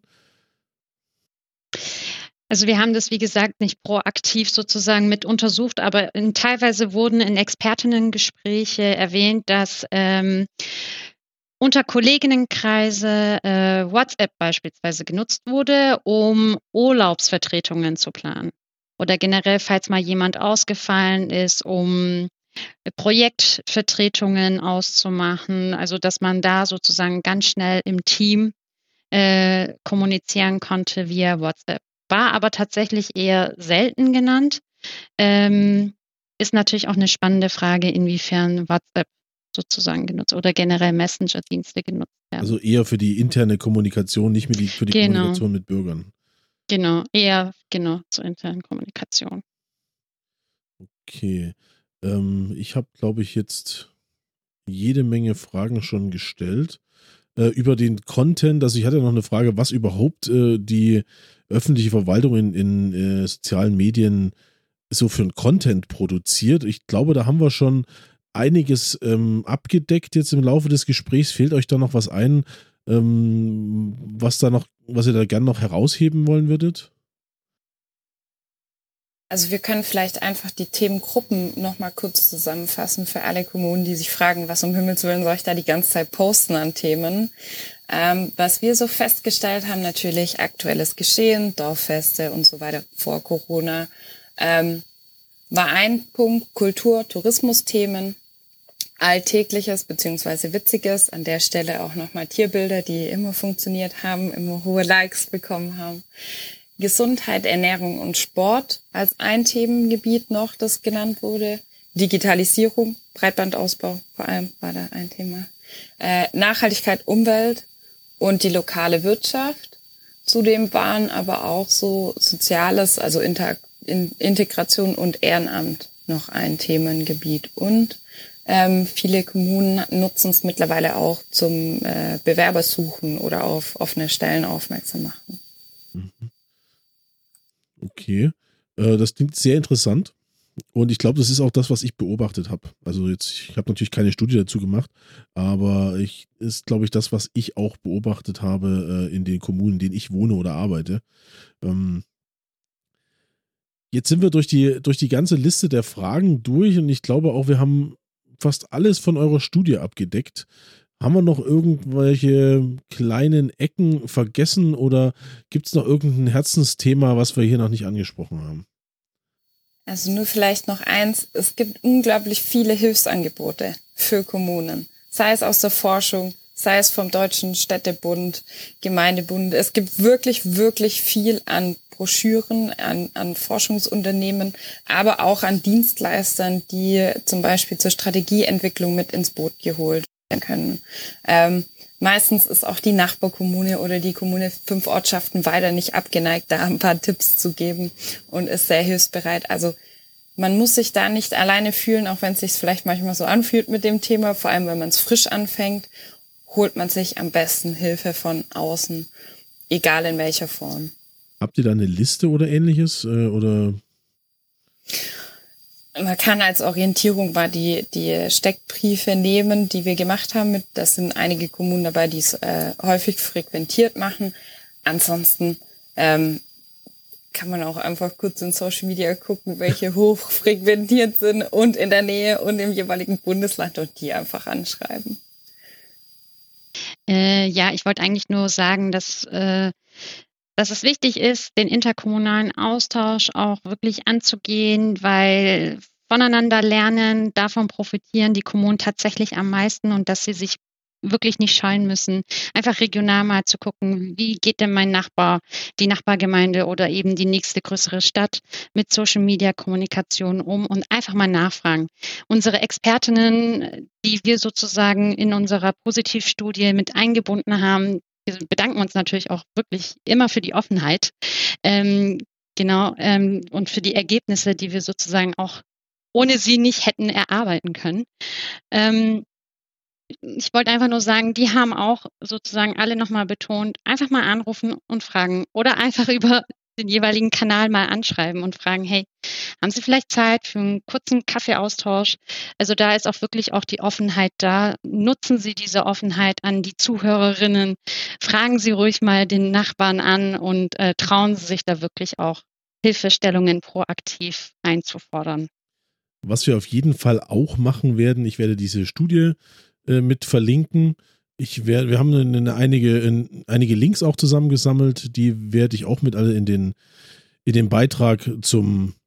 Also wir haben das, wie gesagt, nicht proaktiv sozusagen mit untersucht, aber in, teilweise wurden in Expertinnengespräche erwähnt, dass ähm, unter Kolleginnenkreise äh, WhatsApp beispielsweise genutzt wurde, um Urlaubsvertretungen zu planen. Oder generell, falls mal jemand ausgefallen ist, um Projektvertretungen auszumachen. Also dass man da sozusagen ganz schnell im Team äh, kommunizieren konnte via WhatsApp. War aber tatsächlich eher selten genannt. Ähm, ist natürlich auch eine spannende Frage, inwiefern WhatsApp sozusagen genutzt oder generell Messenger-Dienste genutzt werden. Also eher für die interne Kommunikation, nicht mit die, für die genau. Kommunikation mit Bürgern. Genau, eher genau zur internen Kommunikation. Okay. Ähm, ich habe, glaube ich, jetzt jede Menge Fragen schon gestellt. Äh, über den Content, also ich hatte noch eine Frage, was überhaupt äh, die öffentliche Verwaltung in, in äh, sozialen Medien so für einen Content produziert. Ich glaube, da haben wir schon einiges ähm, abgedeckt jetzt im Laufe des Gesprächs. Fehlt euch da noch was ein, ähm, was da noch, was ihr da gerne noch herausheben wollen würdet? Also wir können vielleicht einfach die Themengruppen nochmal kurz zusammenfassen für alle Kommunen, die sich fragen, was um Himmels Willen soll ich da die ganze Zeit posten an Themen. Ähm, was wir so festgestellt haben, natürlich aktuelles Geschehen, Dorffeste und so weiter vor Corona, ähm, war ein Punkt Kultur-, Tourismusthemen, Alltägliches beziehungsweise Witziges, an der Stelle auch nochmal Tierbilder, die immer funktioniert haben, immer hohe Likes bekommen haben. Gesundheit, Ernährung und Sport als ein Themengebiet noch, das genannt wurde. Digitalisierung, Breitbandausbau vor allem war da ein Thema. Äh, Nachhaltigkeit, Umwelt und die lokale Wirtschaft. Zudem waren aber auch so Soziales, also Inter- in- Integration und Ehrenamt noch ein Themengebiet. Und ähm, viele Kommunen nutzen es mittlerweile auch zum äh, Bewerbersuchen oder auf offene Stellen aufmerksam machen. Mhm. Okay, äh, das klingt sehr interessant und ich glaube, das ist auch das, was ich beobachtet habe. Also jetzt, ich habe natürlich keine Studie dazu gemacht, aber ich ist, glaube ich, das, was ich auch beobachtet habe äh, in den Kommunen, in denen ich wohne oder arbeite. Ähm, jetzt sind wir durch die, durch die ganze Liste der Fragen durch und ich glaube auch, wir haben fast alles von eurer Studie abgedeckt. Haben wir noch irgendwelche kleinen Ecken vergessen oder gibt es noch irgendein Herzensthema, was wir hier noch nicht angesprochen haben? Also nur vielleicht noch eins, es gibt unglaublich viele Hilfsangebote für Kommunen, sei es aus der Forschung, sei es vom Deutschen Städtebund, Gemeindebund. Es gibt wirklich, wirklich viel an Broschüren, an, an Forschungsunternehmen, aber auch an Dienstleistern, die zum Beispiel zur Strategieentwicklung mit ins Boot geholt können. Ähm, meistens ist auch die Nachbarkommune oder die Kommune fünf Ortschaften weiter nicht abgeneigt, da ein paar Tipps zu geben und ist sehr hilfsbereit. Also man muss sich da nicht alleine fühlen, auch wenn es sich vielleicht manchmal so anfühlt mit dem Thema, vor allem wenn man es frisch anfängt, holt man sich am besten Hilfe von außen, egal in welcher Form. Habt ihr da eine Liste oder ähnliches? Äh, oder? Man kann als Orientierung mal die, die Steckbriefe nehmen, die wir gemacht haben. Das sind einige Kommunen dabei, die es äh, häufig frequentiert machen. Ansonsten ähm, kann man auch einfach kurz in Social Media gucken, welche hoch frequentiert sind und in der Nähe und im jeweiligen Bundesland und die einfach anschreiben. Äh, ja, ich wollte eigentlich nur sagen, dass äh, dass es wichtig ist, den interkommunalen Austausch auch wirklich anzugehen, weil voneinander lernen, davon profitieren die Kommunen tatsächlich am meisten und dass sie sich wirklich nicht scheuen müssen, einfach regional mal zu gucken, wie geht denn mein Nachbar, die Nachbargemeinde oder eben die nächste größere Stadt mit Social-Media-Kommunikation um und einfach mal nachfragen. Unsere Expertinnen, die wir sozusagen in unserer Positivstudie mit eingebunden haben, wir bedanken uns natürlich auch wirklich immer für die Offenheit, ähm, genau, ähm, und für die Ergebnisse, die wir sozusagen auch ohne sie nicht hätten erarbeiten können. Ähm, Ich wollte einfach nur sagen, die haben auch sozusagen alle nochmal betont, einfach mal anrufen und fragen oder einfach über den jeweiligen Kanal mal anschreiben und fragen, hey, haben Sie vielleicht Zeit für einen kurzen Kaffeeaustausch? Also da ist auch wirklich auch die Offenheit da. Nutzen Sie diese Offenheit an die Zuhörerinnen. Fragen Sie ruhig mal den Nachbarn an und äh, trauen Sie sich da wirklich auch Hilfestellungen proaktiv einzufordern. Was wir auf jeden Fall auch machen werden, ich werde diese Studie mit verlinken. Ich werde, wir haben eine, eine, einige, in, einige Links auch zusammengesammelt, die werde ich auch mit alle in den, in den Beitrag zum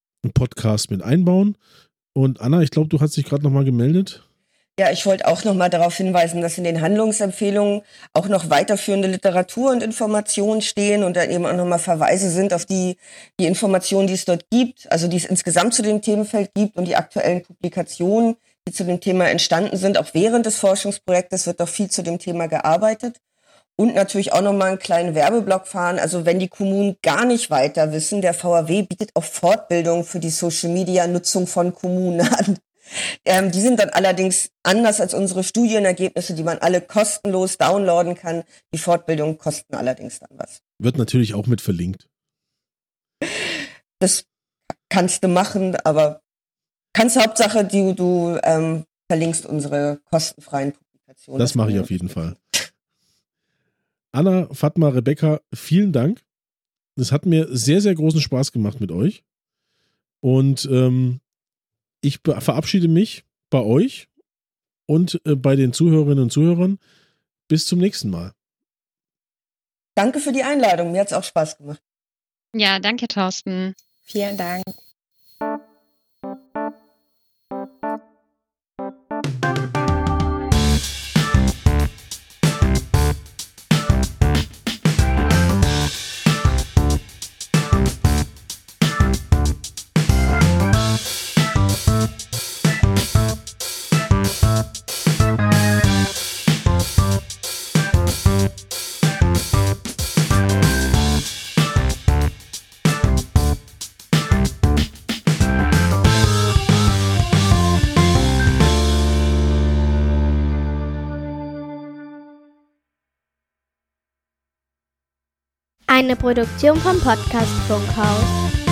Podcast mit einbauen. Und Anna, ich glaube, du hast dich gerade nochmal gemeldet. Ja, ich wollte auch nochmal darauf hinweisen, dass in den Handlungsempfehlungen auch noch weiterführende Literatur und Informationen stehen und dann eben auch nochmal Verweise sind auf die, die Informationen, die es dort gibt, also die es insgesamt zu dem Themenfeld gibt und die aktuellen Publikationen, die zu dem Thema entstanden sind. Auch während des Forschungsprojektes wird doch viel zu dem Thema gearbeitet. Und natürlich auch nochmal einen kleinen Werbeblock fahren. Also wenn die Kommunen gar nicht weiter wissen, der V A W bietet auch Fortbildung für die Social-Media-Nutzung von Kommunen an. Ähm, die sind dann allerdings anders als unsere Studienergebnisse, die man alle kostenlos downloaden kann. Die Fortbildungen kosten allerdings dann was. Wird natürlich auch mit verlinkt. Das kannst du machen, aber kannst Hauptsache, du, du ähm, verlinkst unsere kostenfreien Publikationen. Das mache ich auf jeden Fall. Anna, Fatma, Rebecca, vielen Dank. Es hat mir sehr, sehr großen Spaß gemacht mit euch. Und ähm, ich verabschiede mich bei euch und äh, bei den Zuhörerinnen und Zuhörern. Bis zum nächsten Mal. Danke für die Einladung. Mir hat es auch Spaß gemacht. Ja, danke, Thorsten. Vielen Dank. Eine Produktion vom Podcast Funkhaus.